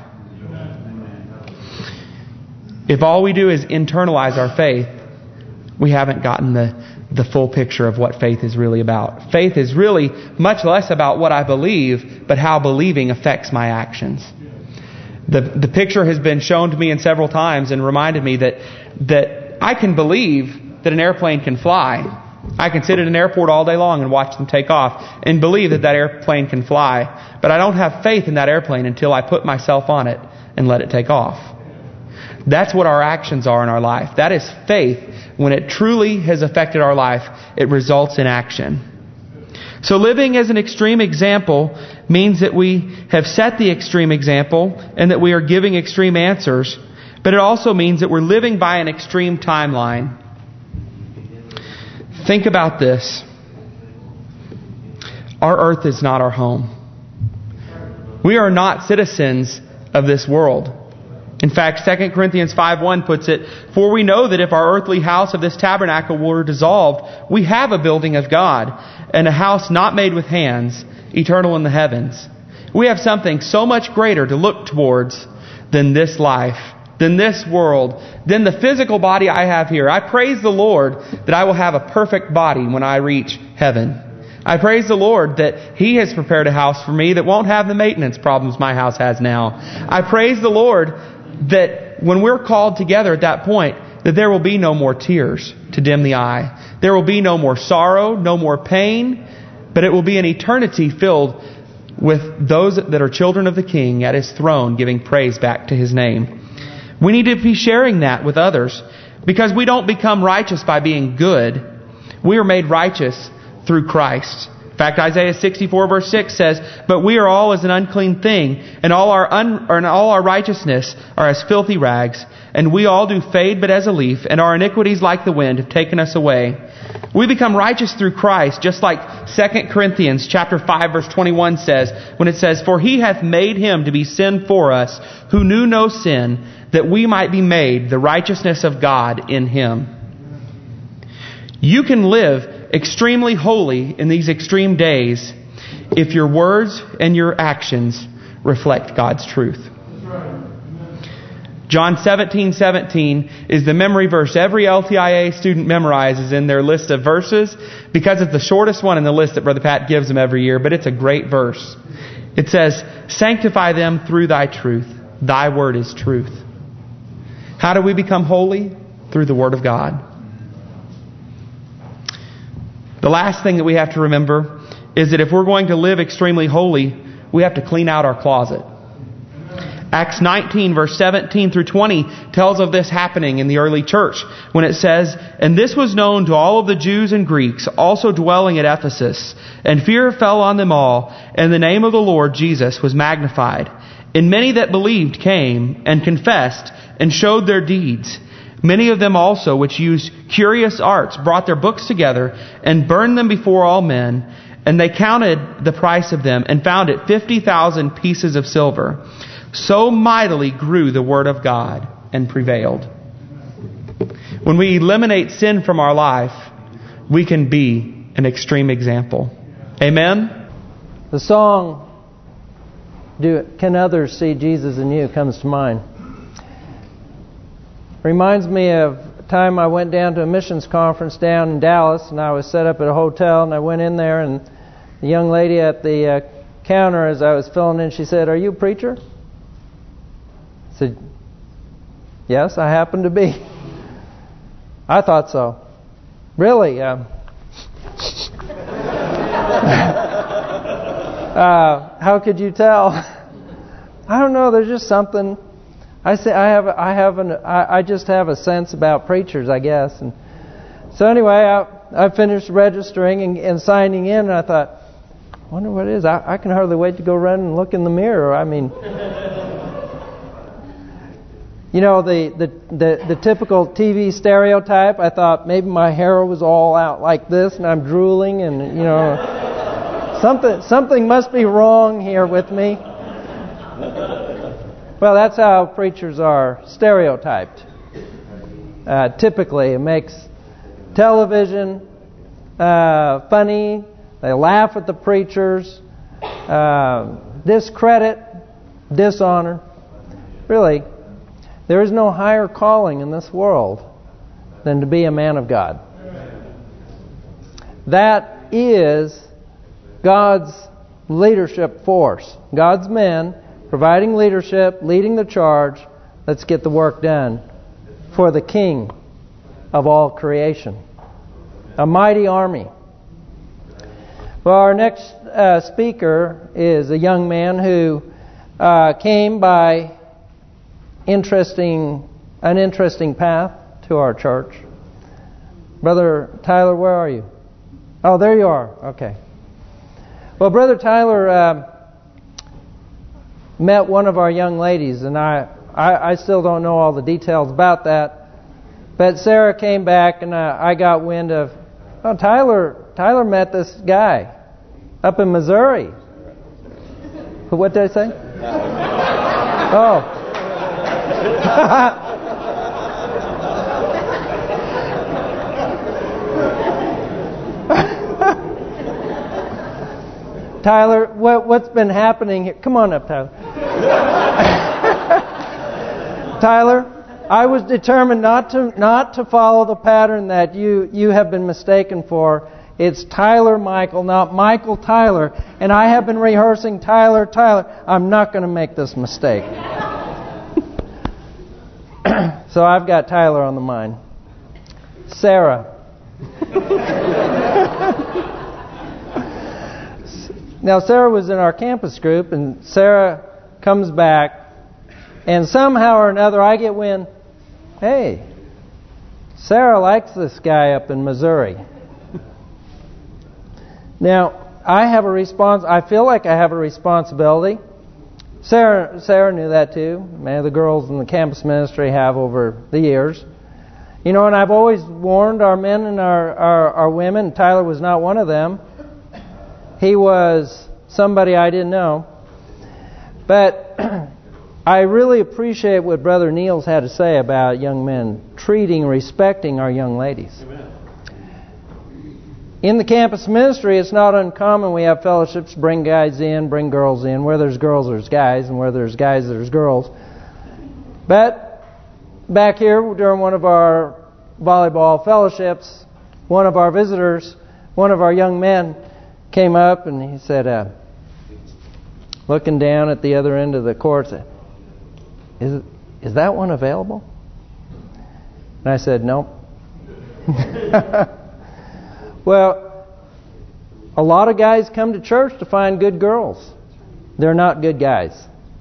If all we do is internalize our faith, we haven't gotten the the full picture of what faith is really about. Faith is really much less about what I believe, but how believing affects my actions. The the picture has been shown to me in several times and reminded me that that I can believe that an airplane can fly. I can sit at an airport all day long and watch them take off and believe that that airplane can fly. But I don't have faith in that airplane until I put myself on it and let it take off. That's what our actions are in our life. That is faith. When it truly has affected our life, it results in action. So living as an extreme example means that we have set the extreme example and that we are giving extreme answers. But it also means that we're living by an extreme timeline. Think about this. Our earth is not our home. We are not citizens of this world. In fact, Second Corinthians five one puts it, "For we know that if our earthly house of this tabernacle were dissolved, we have a building of God, and a house not made with hands, eternal in the heavens." We have something so much greater to look towards than this life, than this world, than the physical body I have here. I praise the Lord that I will have a perfect body when I reach heaven. I praise the Lord that He has prepared a house for me that won't have the maintenance problems my house has now. I praise the Lord that when we're called together at that point, that there will be no more tears to dim the eye. There will be no more sorrow, no more pain, but it will be an eternity filled with those that are children of the King at His throne, giving praise back to His name. We need to be sharing that with others, because we don't become righteous by being good. We are made righteous through Christ. In fact, Isaiah sixty-four verse six says, "But we are all as an unclean thing, and all our un, or, and all our righteousness are as filthy rags, and we all do fade but as a leaf, and our iniquities like the wind have taken us away." We become righteous through Christ, just like Second Corinthians chapter five verse twenty-one says, when it says, "For He hath made Him to be sin for us, who knew no sin, that we might be made the righteousness of God in Him." You can live extremely holy in these extreme days if your words and your actions reflect God's truth. John seventeen seventeen is the memory verse every L T I A student memorizes in their list of verses, because it's the shortest one in the list that Brother Pat gives them every year, but it's a great verse. It says, "Sanctify them through Thy truth. Thy word is truth." How do we become holy? Through the Word of God. The last thing that we have to remember is that if we're going to live extremely holy, we have to clean out our closet. Acts nineteen verse seventeen through twenty tells of this happening in the early church, when it says, "And this was known to all of the Jews and Greeks also dwelling at Ephesus, and fear fell on them all, and the name of the Lord Jesus was magnified. And many that believed came and confessed and showed their deeds. Many of them also, which used curious arts, brought their books together and burned them before all men. And they counted the price of them and found it fifty thousand pieces of silver. So mightily grew the word of God and prevailed." When we eliminate sin from our life, we can be an extreme example. Amen? The song, "Do Can Others See Jesus in You?" comes to mind. Reminds me of a time I went down to a missions conference down in Dallas, and I was set up at a hotel, and I went in there, and the young lady at the uh, counter, as I was filling in, she said, "Are you a preacher?" I said, "Yes, I happen to be." I thought so. Really? Um, uh, how could you tell? I don't know. There's just something. I say I have I have an I, I just have a sense about preachers, I guess. And so anyway, I I finished registering and, and signing in, and I thought, I wonder what it is. I, I can hardly wait to go run and look in the mirror. I mean, you know, the, the the the typical T V stereotype. I thought maybe my hair was all out like this, and I'm drooling, and you know, something something must be wrong here with me. Well, that's how preachers are stereotyped. Uh, typically, it makes television uh, funny. They laugh at the preachers. Uh, discredit, dishonor. Really, there is no higher calling in this world than to be a man of God. That is God's leadership force. God's men providing leadership, leading the charge. Let's get the work done for the King. of all creation. A mighty army. Well, our next uh, speaker is a young man who uh, came by interesting, an interesting path to our church. Brother Tyler, where are you? Oh, there you are. Okay. Well, Brother Tyler uh, met one of our young ladies, and I, I, I still don't know all the details about that. But Sarah came back, and uh, I got wind of, oh, Tyler, Tyler met this guy up in Missouri. What did I say? Oh. Tyler, what, what's been happening here? Come on up, Tyler. Tyler, I was determined not to not to follow the pattern that you, you have been mistaken for. It's Tyler Michael, not Michael Tyler. And I have been rehearsing Tyler Tyler. I'm not going to make this mistake. So I've got Tyler on the mind. Sarah. Now, Sarah was in our campus group, and Sarah comes back, and somehow or another I get wind, hey, Sarah likes this guy up in Missouri. Now, I have a response. I feel like I have a responsibility. Sarah, Sarah knew that too. Many of the girls in the campus ministry have over the years. You know, and I've always warned our men and our, our, our women. Tyler was not one of them. He was somebody I didn't know. But I really appreciate what Brother Niels had to say about young men treating, respecting our young ladies. Amen. In the campus ministry, it's not uncommon. We have fellowships, bring guys in, bring girls in. Where there's girls, there's guys. And where there's guys, there's girls. But back here, during one of our volleyball fellowships, one of our visitors, one of our young men, came up and he said, uh, looking down at the other end of the court, said, is, is that one available? And I said, no. Well, a lot of guys come to church to find good girls. They're not good guys.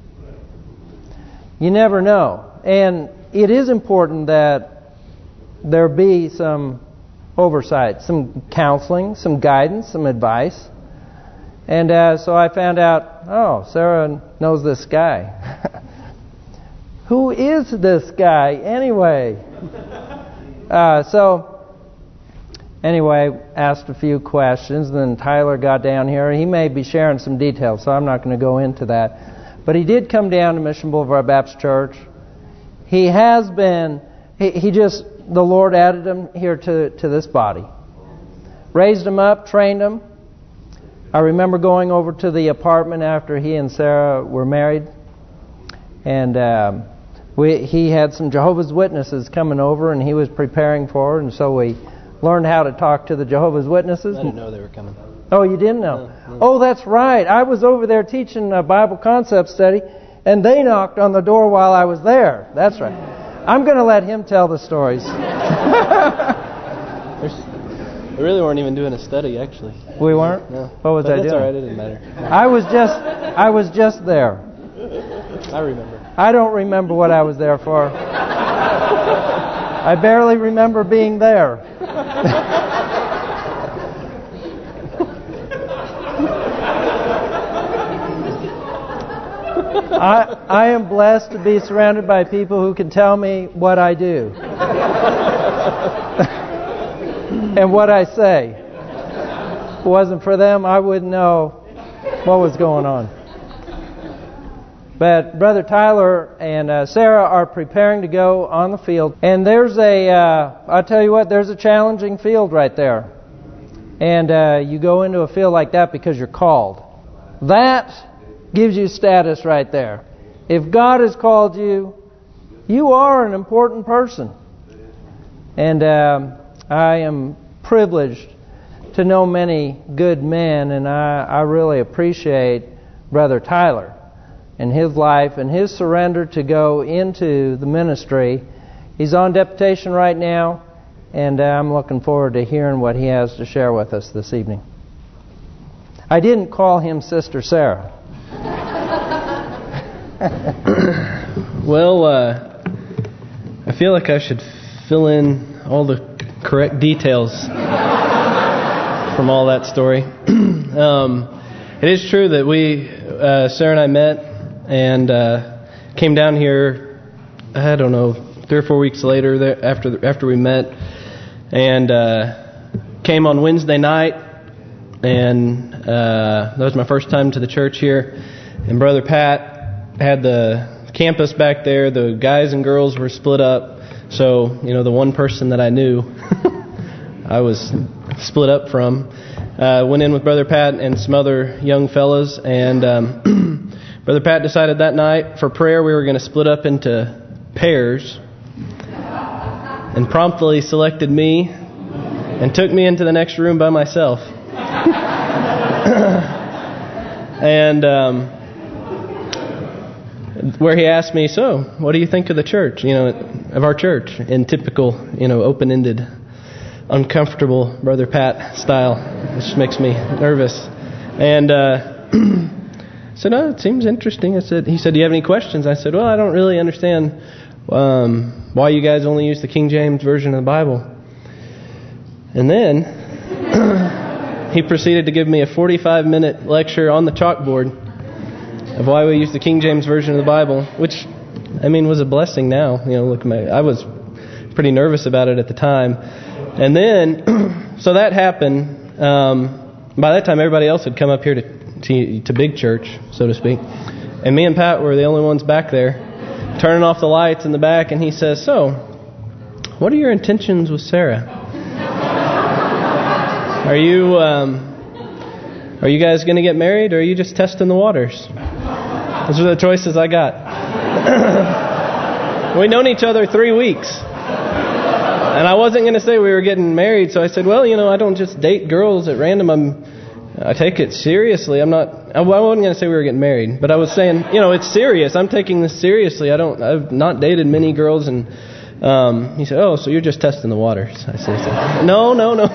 You never know. And it is important that there be some oversight, some counseling, some guidance, some advice. And uh, so I found out, oh, Sarah knows this guy. Who is this guy anyway? Uh, so... Anyway, asked a few questions, then Tyler got down here. He may be sharing some details, so I'm not going to go into that. But he did come down to Mission Boulevard Baptist Church. He has been, he, he just, the Lord added him here to, to this body. Raised him up, trained him. I remember going over to the apartment after he and Sarah were married. And um, we, he had some Jehovah's Witnesses coming over, and he was preparing for it, and so we learned how to talk to the Jehovah's Witnesses. I didn't know they were coming. Oh, you didn't know? No, no. Oh, that's right. I was over there teaching a Bible concept study, and they knocked on the door while I was there. That's right. I'm going to let him tell the stories. We really weren't even doing a study, actually. We weren't? No. What was but I that's doing? all right. It didn't matter. I was just, I was just there. I remember. I don't remember what I was there for. I barely remember being there. I I am blessed to be surrounded by people who can tell me what I do and what I say. If it wasn't for them, I wouldn't know what was going on. But Brother Tyler and uh, Sarah are preparing to go on the field. And there's a, uh, I'll tell you what, there's a challenging field right there. And uh, you go into a field like that because you're called. That gives you status right there. If God has called you, you are an important person. And um, I am privileged to know many good men, and I, I really appreciate Brother Tyler and his life and his surrender to go into the ministry. He's on deputation right now. and I'm looking forward to hearing what he has to share with us this evening. I didn't call him Sister Sarah. Well, uh, I feel like I should fill in all the correct details from all that story. um, it is true that we, uh, Sarah and I met and uh, came down here, I don't know, three or four weeks later there, after after we met, and uh, came on Wednesday night, and uh, that was my first time to the church here. And Brother Pat had the campus back there. The guys and girls were split up, so you know the one person that I knew, I was split up from. Uh, went in with Brother Pat and some other young fellas, and um, Brother Pat decided that night for prayer we were going to split up into pairs, and promptly selected me and took me into the next room by myself. and um, where he asked me, so, what do you think of the church, you know, of our church, in typical, you know, open-ended, uncomfortable Brother Pat style, which makes me nervous. And uh, I said, oh, it seems interesting. I said, he said, do you have any questions? I said, well, I don't really understand um, why you guys only use the King James Version of the Bible. And then he proceeded to give me a forty-five minute lecture on the chalkboard of why we use the King James Version of the Bible, which, I mean, was a blessing now. You know, look, my, I was pretty nervous about it at the time. And then, so that happened. Um, by that time, everybody else had come up here to, to to big church, so to speak. And me and Pat were the only ones back there, turning off the lights in the back. And he says, so, what are your intentions with Sarah? Are you um, are you guys going to get married, or are you just testing the waters? Those are the choices I got. We'd known each other three weeks. And I wasn't going to say we were getting married, so I said, well, you know, I don't just date girls at random. I'm, I take it seriously. I'm not, I wasn't going to say we were getting married, but I was saying, you know, it's serious. I'm taking this seriously. I don't, I've not dated many girls. And um, he said, oh, so you're just testing the waters. I said, no, no, no.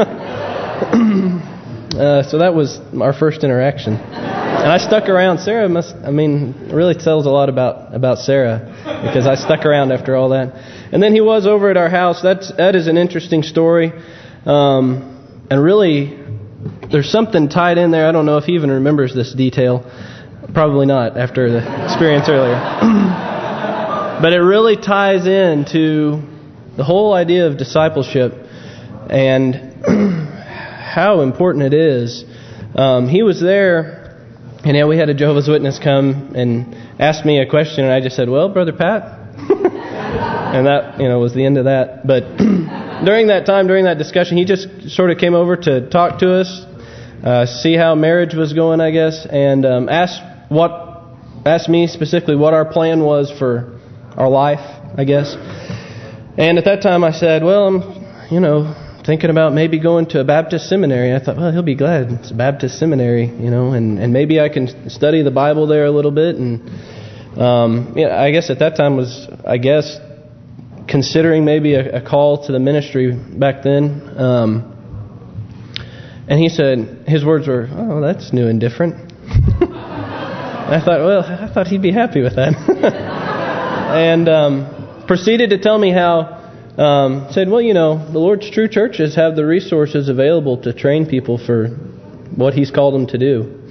uh, so that was our first interaction. And I stuck around. Sarah must, I mean, it really tells a lot about, about Sarah, because I stuck around after all that. And then he was over at our house. That's, that is an interesting story. Um, and really, there's something tied in there. I don't know if he even remembers this detail. Probably not after the experience earlier. But it really ties into the whole idea of discipleship and how important it is. Um, he was there, and yeah, we had a Jehovah's Witness come and ask me a question, and I just said, well, Brother Pat. And that, you know, was the end of that. But during that time, during that discussion, he just sort of came over to talk to us, uh, see how marriage was going, I guess, and um, asked what, asked me specifically what our plan was for our life, I guess. And at that time, I said, well, I'm, you know, thinking about maybe going to a Baptist seminary. I thought, well, he'll be glad it's a Baptist seminary, you know, and, and maybe I can study the Bible there a little bit. And um, yeah, I guess at that time was, I guess, considering maybe a, a call to the ministry back then. Um, and he said, his words were, oh, that's new and different. And I thought, well, I thought he'd be happy with that. And um, proceeded to tell me how, um, said, well, you know, the Lord's true churches have the resources available to train people for what He's called them to do.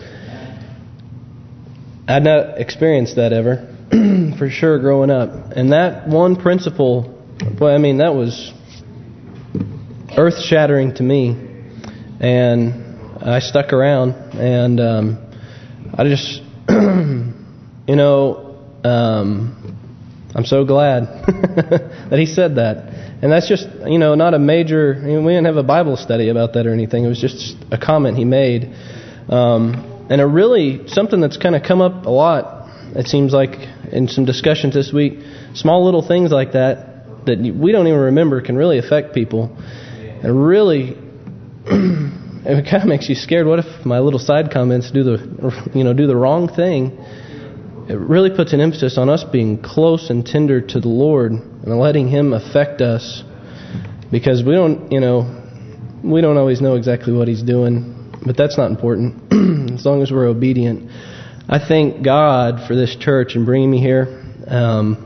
I'd not experienced that ever. For sure, growing up. And that one principle, well, I mean, that was earth-shattering to me. And I stuck around. And um, I just, you know, um, I'm so glad that he said that. And that's just, you know, not a major, I mean, we didn't have a Bible study about that or anything. It was just a comment he made. Um, and it really, something that's kind of come up a lot, it seems like, in some discussions this week, small little things like that, that we don't even remember can really affect people. And really, it kind of makes you scared. What if my little side comments do the, you know, do the wrong thing? It really puts an emphasis on us being close and tender to the Lord and letting Him affect us because we don't, you know, we don't always know exactly what He's doing, but that's not important as long as we're obedient. I thank God for this church and bringing me here. Um,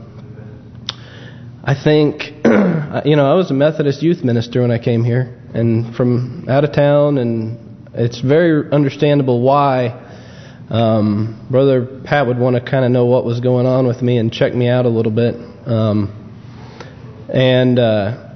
I think, you know, I was a Methodist youth minister when I came here, and from out of town, and it's very understandable why um, Brother Pat would want to kind of know what was going on with me and check me out a little bit. Um, and uh,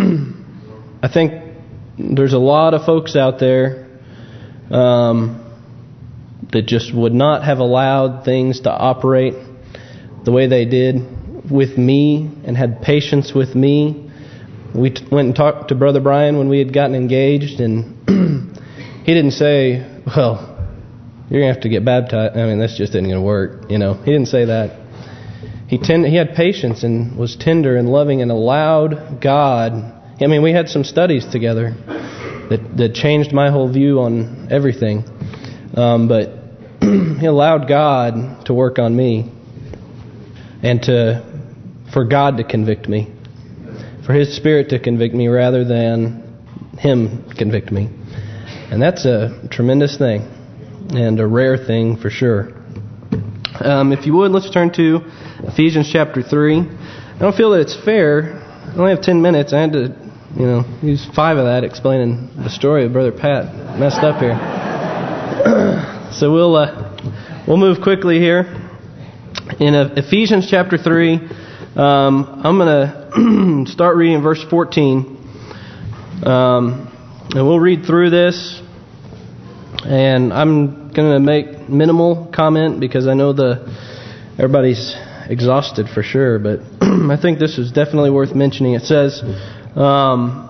I think there's a lot of folks out there um, that just would not have allowed things to operate the way they did with me and had patience with me. We t- went and talked to Brother Brian when we had gotten engaged, and he didn't say, well, you're going to have to get baptized. I mean, that's just isn't going to work. You know, he didn't say that. He ten- he had patience and was tender and loving and allowed God. I mean, we had some studies together that, that changed my whole view on everything. Um, but he allowed God to work on me and to for God to convict me, for His Spirit to convict me rather than Him convict me. And that's a tremendous thing and a rare thing for sure. Um, if you would, let's turn to Ephesians chapter three. I don't feel that it's fair. I only have ten minutes. I had to, you know, use five of that explaining the story of Brother Pat. Messed up here. So we'll uh, we'll move quickly here. In uh, Ephesians chapter three, um, I'm going to start reading verse fourteen. Um, and we'll read through this. And I'm going to make minimal comment because I know the everybody's exhausted for sure. But I think this is definitely worth mentioning. It says, um,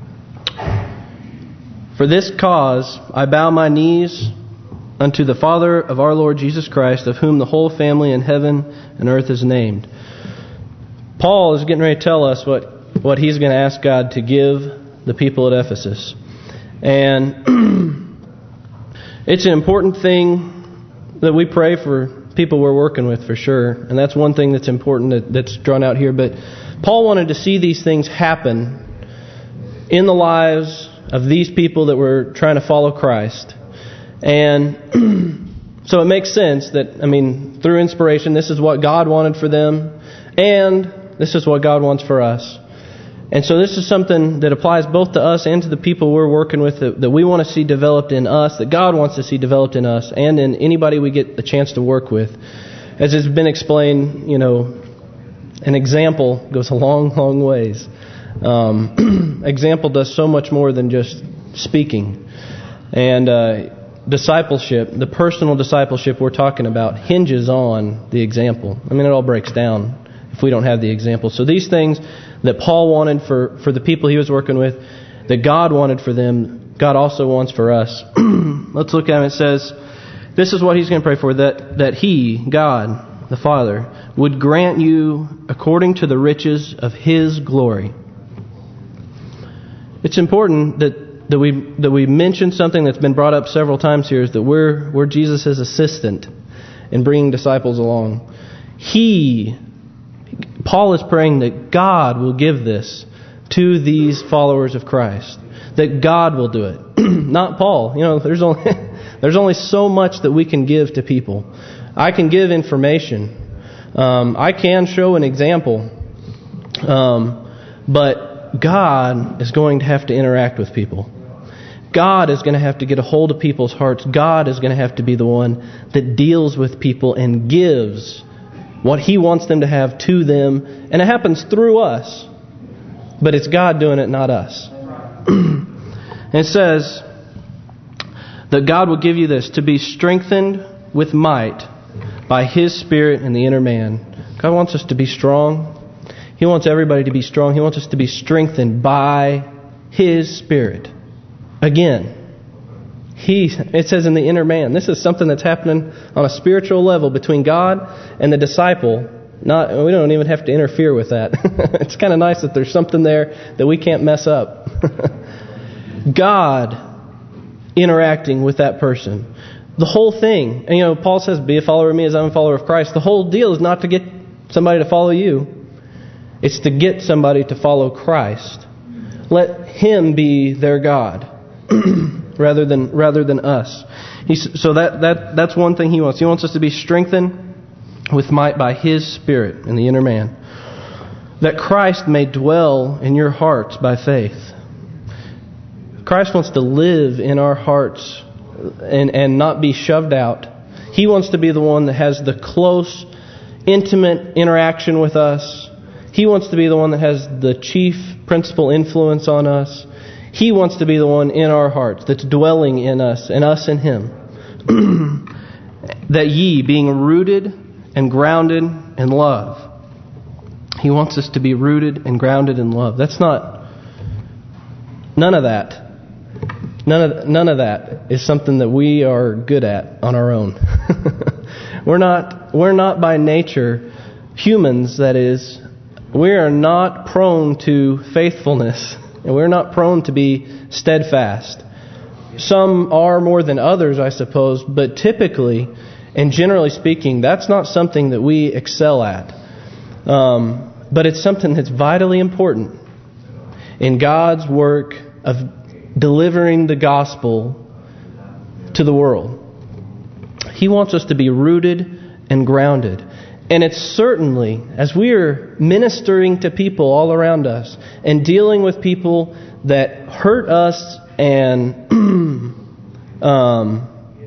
"For this cause I bow my knees unto the Father of our Lord Jesus Christ, of whom the whole family in heaven and earth is named." Paul is getting ready to tell us what, what he's going to ask God to give the people at Ephesus. And it's an important thing that we pray for people we're working with for sure. And that's one thing that's important that, that's drawn out here. But Paul wanted to see these things happen in the lives of these people that were trying to follow Christ. And so it makes sense that, I mean, through inspiration, this is what God wanted for them, and this is what God wants for us. And so this is something that applies both to us and to the people we're working with, that, that we want to see developed in us, that God wants to see developed in us, and in anybody we get the chance to work with. As it's been explained, you know, an example goes a long, long ways. Um, example does so much more than just speaking. And uh discipleship, the personal discipleship we're talking about, hinges on the example. I mean, it all breaks down if we don't have the example. So these things that Paul wanted for, for the people he was working with, that God wanted for them, God also wants for us. Let's look at it. It says, this is what he's going to pray for, that, that He, God, the Father, would grant you according to the riches of His glory. It's important that That we that we mention something that's been brought up several times here, is that we're we're Jesus' assistant in bringing disciples along. He, Paul is praying that God will give this to these followers of Christ, that God will do it, not Paul. You know, there's only there's only so much that we can give to people. I can give information, um, I can show an example, um, but God is going to have to interact with people. God is going to have to get a hold of people's hearts. God is going to have to be the one that deals with people and gives what He wants them to have to them. And it happens through us. But it's God doing it, not us. And it says that God will give you this, to be strengthened with might by His Spirit in the inner man. God wants us to be strong. He wants everybody to be strong. He wants us to be strengthened by His Spirit. Again, He, it says in the inner man. This is something that's happening on a spiritual level between God and the disciple. Not, we don't even have to interfere with that. It's kind of nice that there's something there that we can't mess up. God interacting with that person. The whole thing. And you know, Paul says, be a follower of me as I'm a follower of Christ. The whole deal is not to get somebody to follow you. It's to get somebody to follow Christ. Let Him be their God rather than rather than us. He's, so that, that that's one thing He wants. He wants us to be strengthened with might by His Spirit in the inner man, that Christ may dwell in your hearts by faith. Christ wants to live in our hearts and, and not be shoved out. He wants to be the one that has the close, intimate interaction with us. He wants to be the one that has the chief principal influence on us. He wants to be the one in our hearts that's dwelling in us and us in Him. That ye, being rooted and grounded in love. He wants us to be rooted and grounded in love. That's not... None of that. None of none of that is something that we are good at on our own. we're not we're not by nature humans, that is. We are not prone to faithfulness, and we're not prone to be steadfast. Some are more than others, I suppose, but typically and generally speaking, that's not something that we excel at. Um, but it's something that's vitally important in God's work of delivering the gospel to the world. He wants us to be rooted and grounded. And it's certainly, as we are ministering to people all around us and dealing with people that hurt us and um,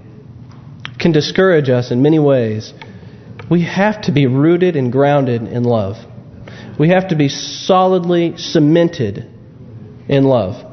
can discourage us in many ways, we have to be rooted and grounded in love. We have to be solidly cemented in love.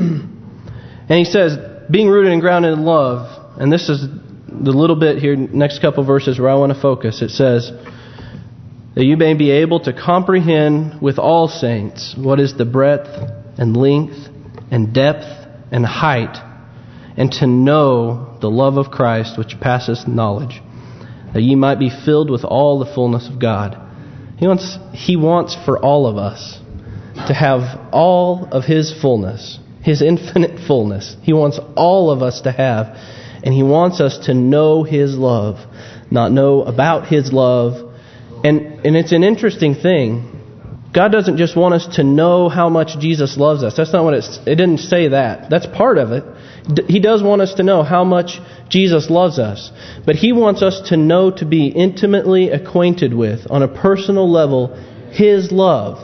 And he says, being rooted and grounded in love, and this is the little bit here, next couple verses where I want to focus. It says, that you may be able to comprehend with all saints what is the breadth and length and depth and height, and to know the love of Christ which passeth knowledge, that ye might be filled with all the fullness of God. He wants, he wants for all of us to have all of His fullness, His infinite fullness. He wants all of us to have, and He wants us to know His love, not know about His love. And and it's an interesting thing. God doesn't just want us to know how much Jesus loves us. That's not what it's, it didn't say that. That's part of it. He does want us to know how much Jesus loves us. But He wants us to know, to be intimately acquainted with, on a personal level, His love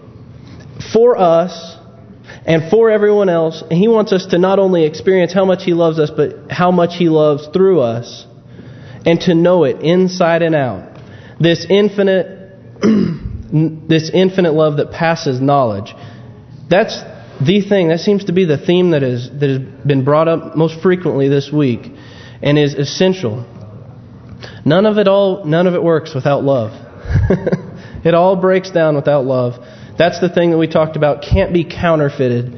for us and for everyone else. And He wants us to not only experience how much He loves us, but how much He loves through us, and to know it inside and out. This infinite, this infinite love that passes knowledge. That's the thing. That seems to be the theme that is that has been brought up most frequently this week, and is essential. None of it all. None of it works without love. It all breaks down without love. That's the thing that we talked about. Can't be counterfeited.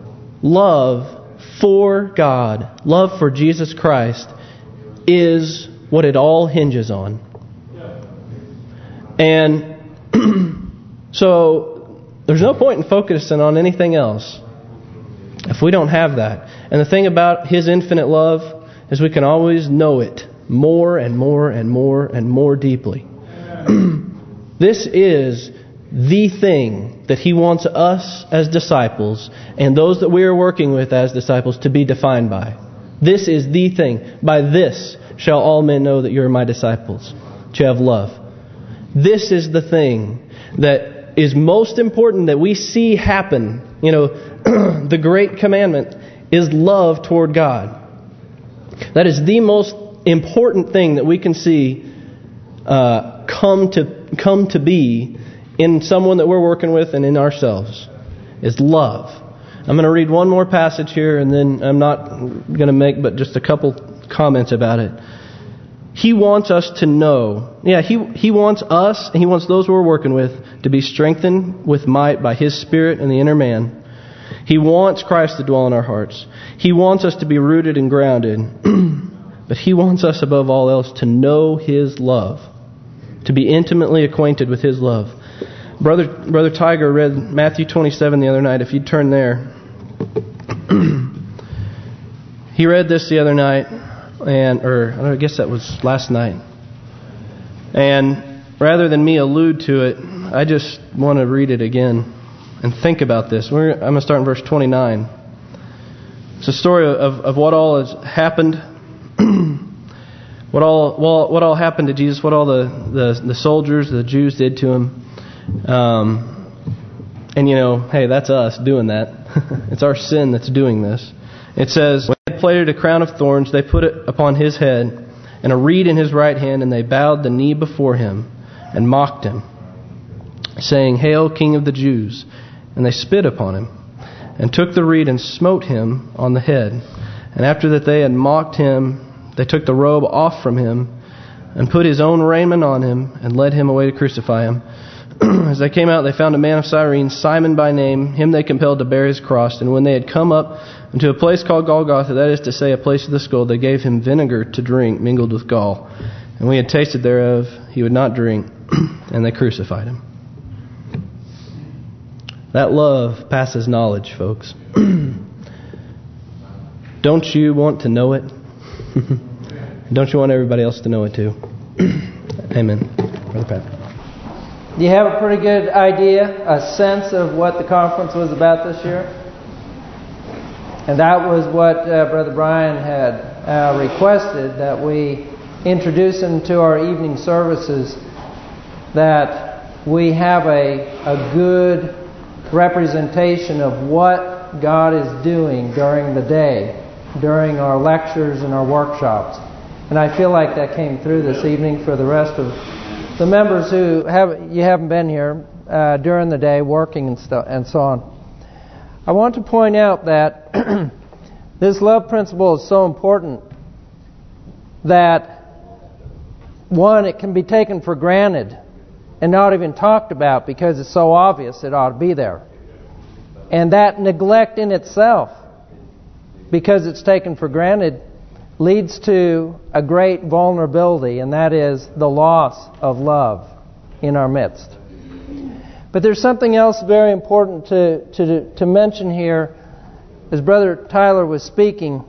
Love for God, love for Jesus Christ, is what it all hinges on. And so there's no point in focusing on anything else if we don't have that. And the thing about His infinite love is we can always know it more and more and more and more deeply. This is the thing that He wants us as disciples and those that we are working with as disciples to be defined by. This is the thing. By this shall all men know that you are my disciples, that you have love. This is the thing that is most important that we see happen. You know, the great commandment is love toward God. That is the most important thing that we can see uh, come to come to be in someone that we're working with and in ourselves, is love. I'm going to read one more passage here, and then I'm not going to make but just a couple comments about it. He wants us to know. Yeah, He He wants us, and He wants those we're working with to be strengthened with might by His Spirit in the inner man. He wants Christ to dwell in our hearts. He wants us to be rooted and grounded. But He wants us above all else to know His love, to be intimately acquainted with His love. Brother Brother Tiger read Matthew twenty-seven the other night. If you'd turn there. He read this the other night. And or I guess that was last night. And rather than me allude to it, I just want to read it again. and think about this. We're, I'm going to start in verse twenty-nine. It's a story of, of what all has happened, what all what, what all happened to Jesus, what all the, the, the soldiers, the Jews did to him. Um, and you know, hey, that's us doing that. It's our sin that's doing this. It says, when they had plaited a crown of thorns, they put it upon his head, and a reed in his right hand, and they bowed the knee before him, and mocked him, saying, Hail, King of the Jews! And they spit upon him, and took the reed and smote him on the head. And after that they had mocked him, they took the robe off from him, and put his own raiment on him, and led him away to crucify him. As they came out, they found a man of Cyrene, Simon by name. Him they compelled to bear his cross. And when they had come up into a place called Golgotha, that is to say, a place of the skull, they gave him vinegar to drink, mingled with gall. And when he had tasted thereof, he would not drink, and they crucified him. That love passes knowledge, folks. Don't you want to know it? Don't you want everybody else to know it too? Amen. Brother Pat. Do you have a pretty good idea, a sense of what the conference was about this year? And that was what uh, Brother Brian had uh, requested, that we introduce into our evening services, that we have a, a good representation of what God is doing during the day, during our lectures and our workshops. And I feel like that came through this evening for the rest of the members who have you haven't been here uh, during the day working and stuff and so on. I want to point out that this love principle is so important that, one, it can be taken for granted and not even talked about because it's so obvious it ought to be there. And that neglect in itself, because it's taken for granted, leads to a great vulnerability, and that is the loss of love in our midst. But there's something else very important to, to, to mention here. As Brother Tyler was speaking,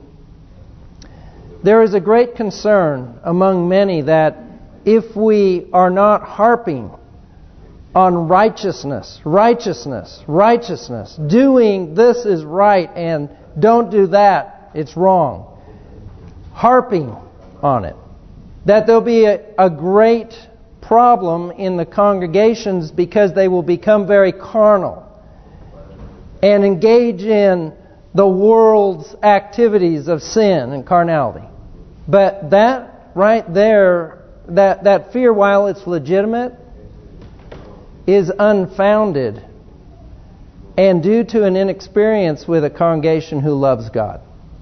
there is a great concern among many that if we are not harping on righteousness, righteousness, righteousness, doing this is right and don't do that, it's wrong, harping on it, that there'll be a, a great problem in the congregations because they will become very carnal and engage in the world's activities of sin and carnality. But that right there, that, that fear, while it's legitimate, is unfounded and due to an inexperience with a congregation who loves God.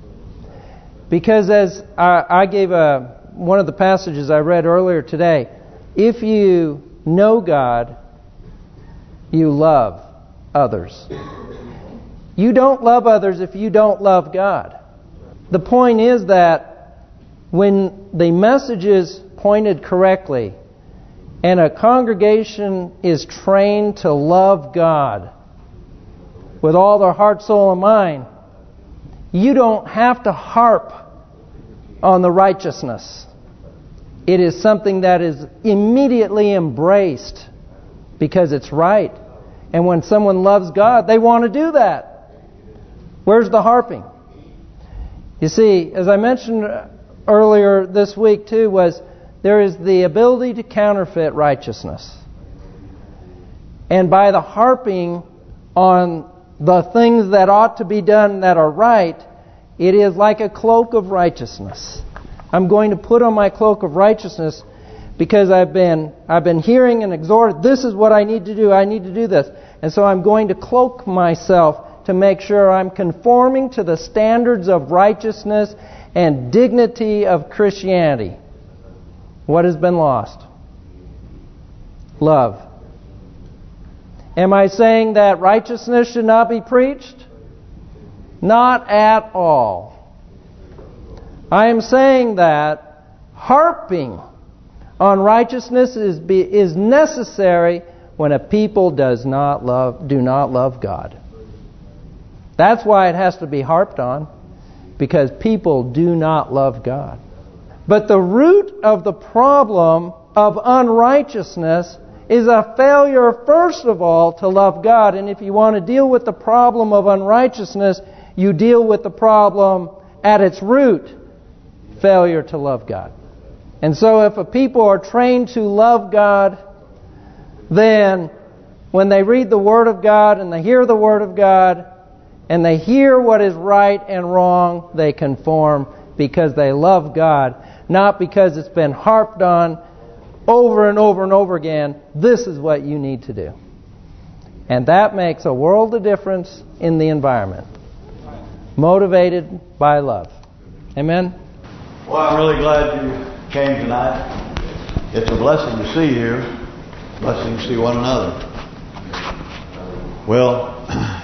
Because as I, I gave a one of the passages I read earlier today, if you know God, you love others. You don't love others if you don't love God. The point is that when the message is pointed correctly and a congregation is trained to love God with all their heart, soul, and mind, you don't have to harp on the righteousness. It is something that is immediately embraced because it's right. And when someone loves God, they want to do that. Where's the harping? You see, as I mentioned earlier this week too, was there is the ability to counterfeit righteousness. And by the harping on the things that ought to be done that are right, it is like a cloak of righteousness. I'm going to put on my cloak of righteousness because I've been I've been hearing and exhorted, this is what I need to do, I need to do this. And so I'm going to cloak myself to make sure I'm conforming to the standards of righteousness and dignity of Christianity. What has been lost? Love. Am I saying that righteousness should not be preached? Not at all. I am saying that harping on righteousness is be, is necessary when a people does not love do not love God. That's why it has to be harped on, because people do not love God. But the root of the problem of unrighteousness is a failure, first of all, to love God. And if you want to deal with the problem of unrighteousness, you deal with the problem at its root, failure to love God. And so if a people are trained to love God, then when they read the Word of God and they hear the Word of God and they hear what is right and wrong, they conform because they love God, not because it's been harped on over and over and over again. This is what you need to do. And that makes a world of difference in the environment. Motivated by love. Amen? Well, I'm really glad you came tonight. It's a blessing to see you. A blessing to see one another. Well,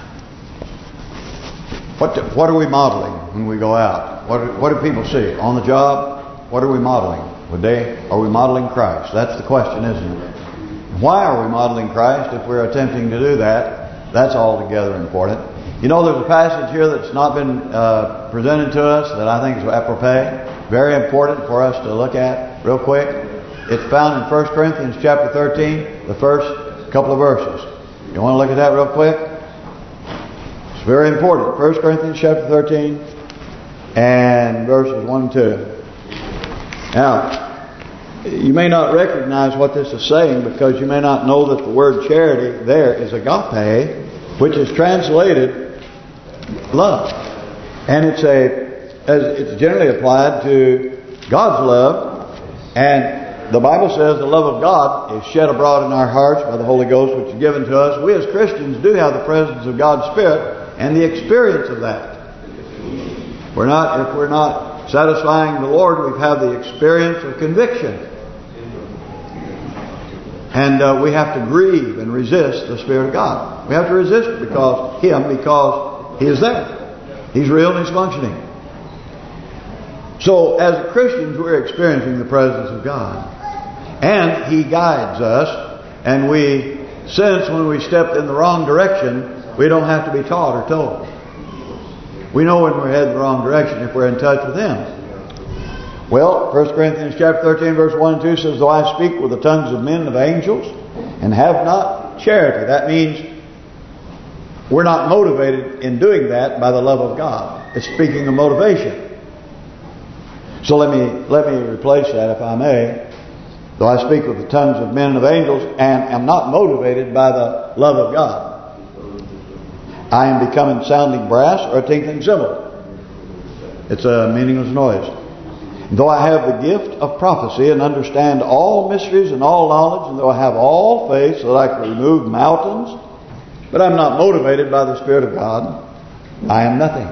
what do, what are we modeling when we go out? What do, what do people see? On the job, what are we modeling? Would they, are we modeling Christ? That's the question, isn't it? Why are we modeling Christ if we're attempting to do that? That's altogether important. You know, there's a passage here that's not been uh, presented to us that I think is apropos, very important for us to look at real quick. It's found in First Corinthians chapter thirteen, the first couple of verses. You want to look at that real quick? It's very important. First Corinthians chapter thirteen and verses one and two. Now, you may not recognize what this is saying because you may not know that the word charity there is agape, which is translated love. And it's a as it's generally applied to God's love. And the Bible says the love of God is shed abroad in our hearts by the Holy Ghost, which is given to us. We as Christians do have the presence of God's Spirit and the experience of that. We're not, if we're not satisfying the Lord, we have the experience of conviction. And uh, we have to grieve and resist the Spirit of God. We have to resist it because Him, because He is there. He's real and He's functioning. So, as Christians, we're experiencing the presence of God. And He guides us. And we sense when we stepped in the wrong direction, we don't have to be taught or told. We know when we're headed the wrong direction if we're in touch with Him. Well, First Corinthians chapter thirteen, verse one and two says, though I speak with the tongues of men and of angels, and have not charity. That means we're not motivated in doing that by the love of God. It's speaking of motivation. So let me let me replace that, if I may. Though I speak with the tongues of men and of angels, and am not motivated by the love of God, I am becoming sounding brass or a tinkling cymbal. It's a meaningless noise. Though I have the gift of prophecy and understand all mysteries and all knowledge, and though I have all faith so that I can remove mountains, but I'm not motivated by the Spirit of God, I am nothing.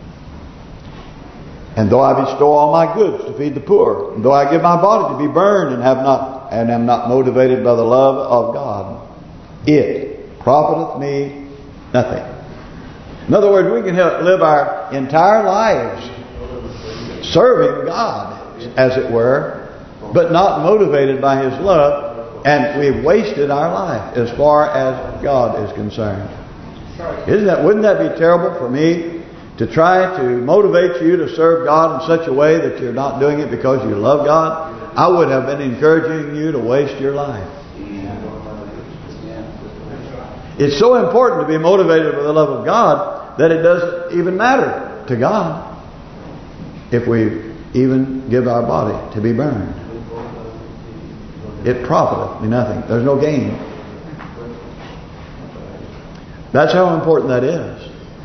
And though I bestow all my goods to feed the poor, and though I give my body to be burned and have not and am not motivated by the love of God, it profiteth me nothing. In other words, we can help live our entire lives serving God, as it were, but not motivated by His love, and we've wasted our life as far as God is concerned. Isn't that? Wouldn't that be terrible for me to try to motivate you to serve God in such a way that you're not doing it because you love God? I would have been encouraging you to waste your life. It's so important to be motivated by the love of God that it doesn't even matter to God if we even give our body to be burned. It profiteth me nothing. There's no gain. That's how important that is.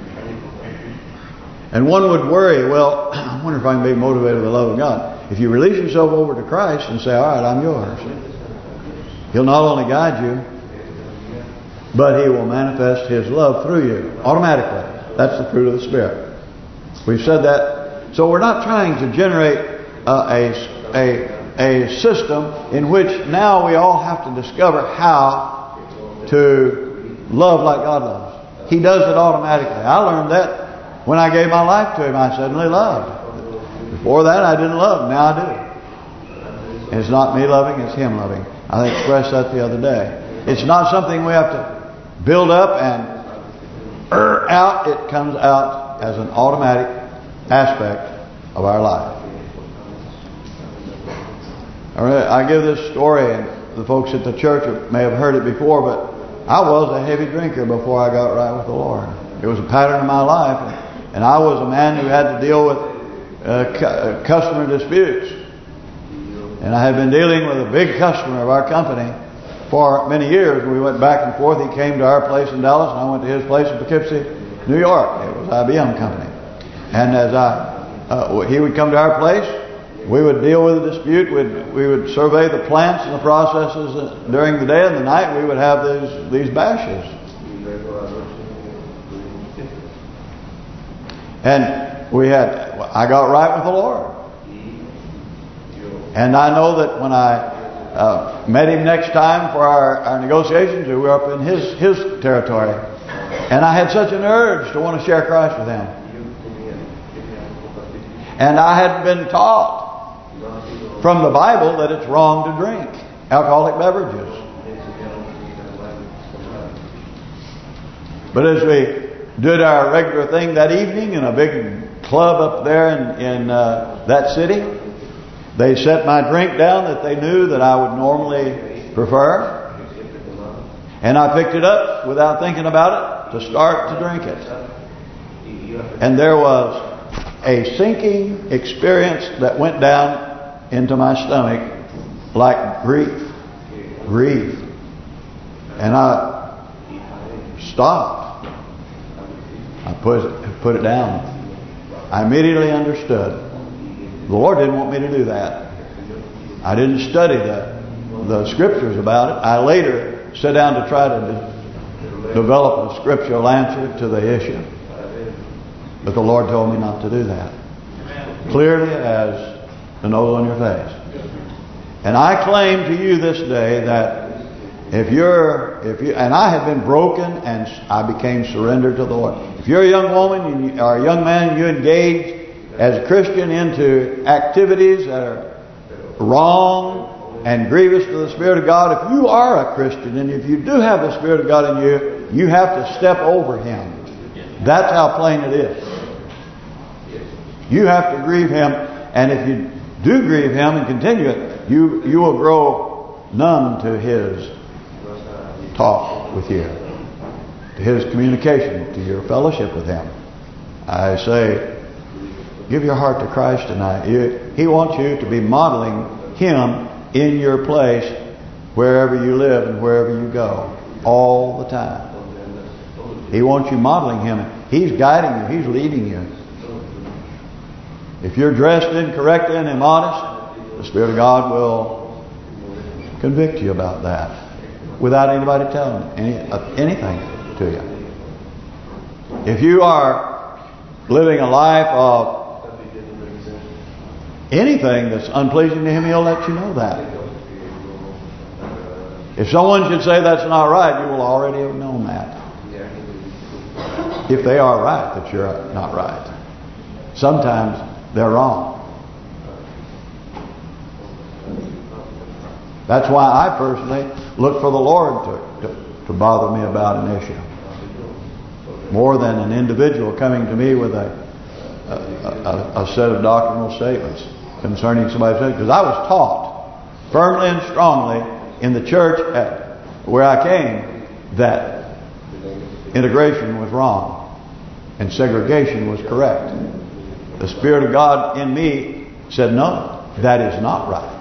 And one would worry, well, I wonder if I can be motivated by the love of God. If you release yourself over to Christ and say, all right, I'm yours, He'll not only guide you, but He will manifest His love through you automatically. That's the fruit of the Spirit. We've said that. So we're not trying to generate uh, a, a, a system in which now we all have to discover how to love like God loves. He does it automatically. I learned that when I gave my life to Him. I suddenly loved. Before that I didn't love. Now I do. And it's not me loving, it's Him loving. I expressed that the other day. It's not something we have to build up and er out. It comes out as an automatic aspect of our life. I give this story, and the folks at the church may have heard it before, but I was a heavy drinker before I got right with the Lord. It was a pattern of my life, and I was a man who had to deal with uh, cu customer disputes. And I had been dealing with a big customer of our company for many years. We went back and forth. He came to our place in Dallas, and I went to his place in Poughkeepsie, New York. It was I B M company. And as I, uh, he would come to our place, we would deal with a dispute. We'd, we would survey the plants and the processes during the day, and the night we would have these these bashes. And we had, I got right with the Lord. And I know that when I uh, met him next time for our, our negotiations, we were up in his his territory, and I had such an urge to want to share Christ with him. And I had been taught from the Bible that it's wrong to drink alcoholic beverages. But as we did our regular thing that evening in a big club up there in, in uh, that city, they set my drink down that they knew that I would normally prefer. And I picked it up without thinking about it to start to drink it. And there was a sinking experience that went down into my stomach like grief. Grief. And I stopped. I put it, put it down. I immediately understood. The Lord didn't want me to do that. I didn't study the the scriptures about it. I later sat down to try to de develop a scriptural answer to the issue. But the Lord told me not to do that. Clearly as the nose on your face. And I claim to you this day that if you're, if you, and I have been broken and I became surrendered to the Lord. If you're a young woman or a young man, you engage as a Christian into activities that are wrong and grievous to the Spirit of God, if you are a Christian and if you do have the Spirit of God in you, you have to step over Him. That's how plain it is. You have to grieve Him, and if you do grieve Him and continue it, you you will grow numb to His talk with you, to His communication, to your fellowship with Him. I say, give your heart to Christ tonight. You, he wants you to be modeling Him in your place, wherever you live and wherever you go, all the time. He wants you modeling Him. He's guiding you. He's leading you. If you're dressed incorrectly and immodest, the Spirit of God will convict you about that without anybody telling any uh, anything to you. If you are living a life of anything that's unpleasing to Him, He'll let you know that. If someone should say that's not right, you will already have known that. If they are right, that you're not right. Sometimes they're wrong. That's why I personally look for the Lord to, to, to bother me about an issue. More than an individual coming to me with a, a, a, a set of doctrinal statements concerning somebody's sin. Because I was taught firmly and strongly in the church at where I came that integration was wrong and segregation was correct. The Spirit of God in me said, no, that is not right.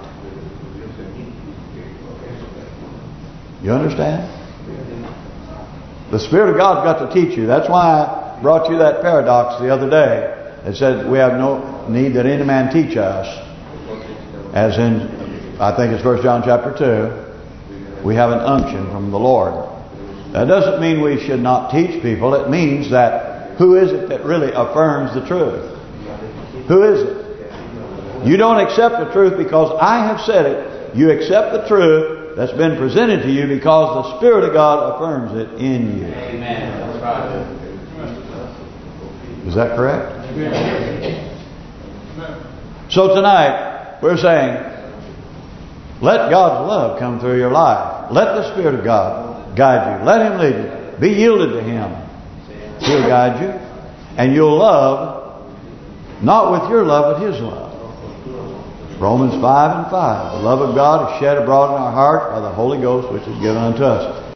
You understand? The Spirit of God's got to teach you. That's why I brought you that paradox the other day. It said we have no need that any man teach us. As in, I think it's First John chapter two, we have an unction from the Lord. That doesn't mean we should not teach people. It means that who is it that really affirms the truth? Who is it? You don't accept the truth because I have said it. You accept the truth that's been presented to you because the Spirit of God affirms it in you. Amen. That's right. Is that correct? Amen. So tonight, we're saying, let God's love come through your life. Let the Spirit of God guide you. Let Him lead you. Be yielded to Him. He'll guide you. And you'll love, not with your love, but His love. Romans five and five. The love of God is shed abroad in our hearts by the Holy Ghost which is given unto us.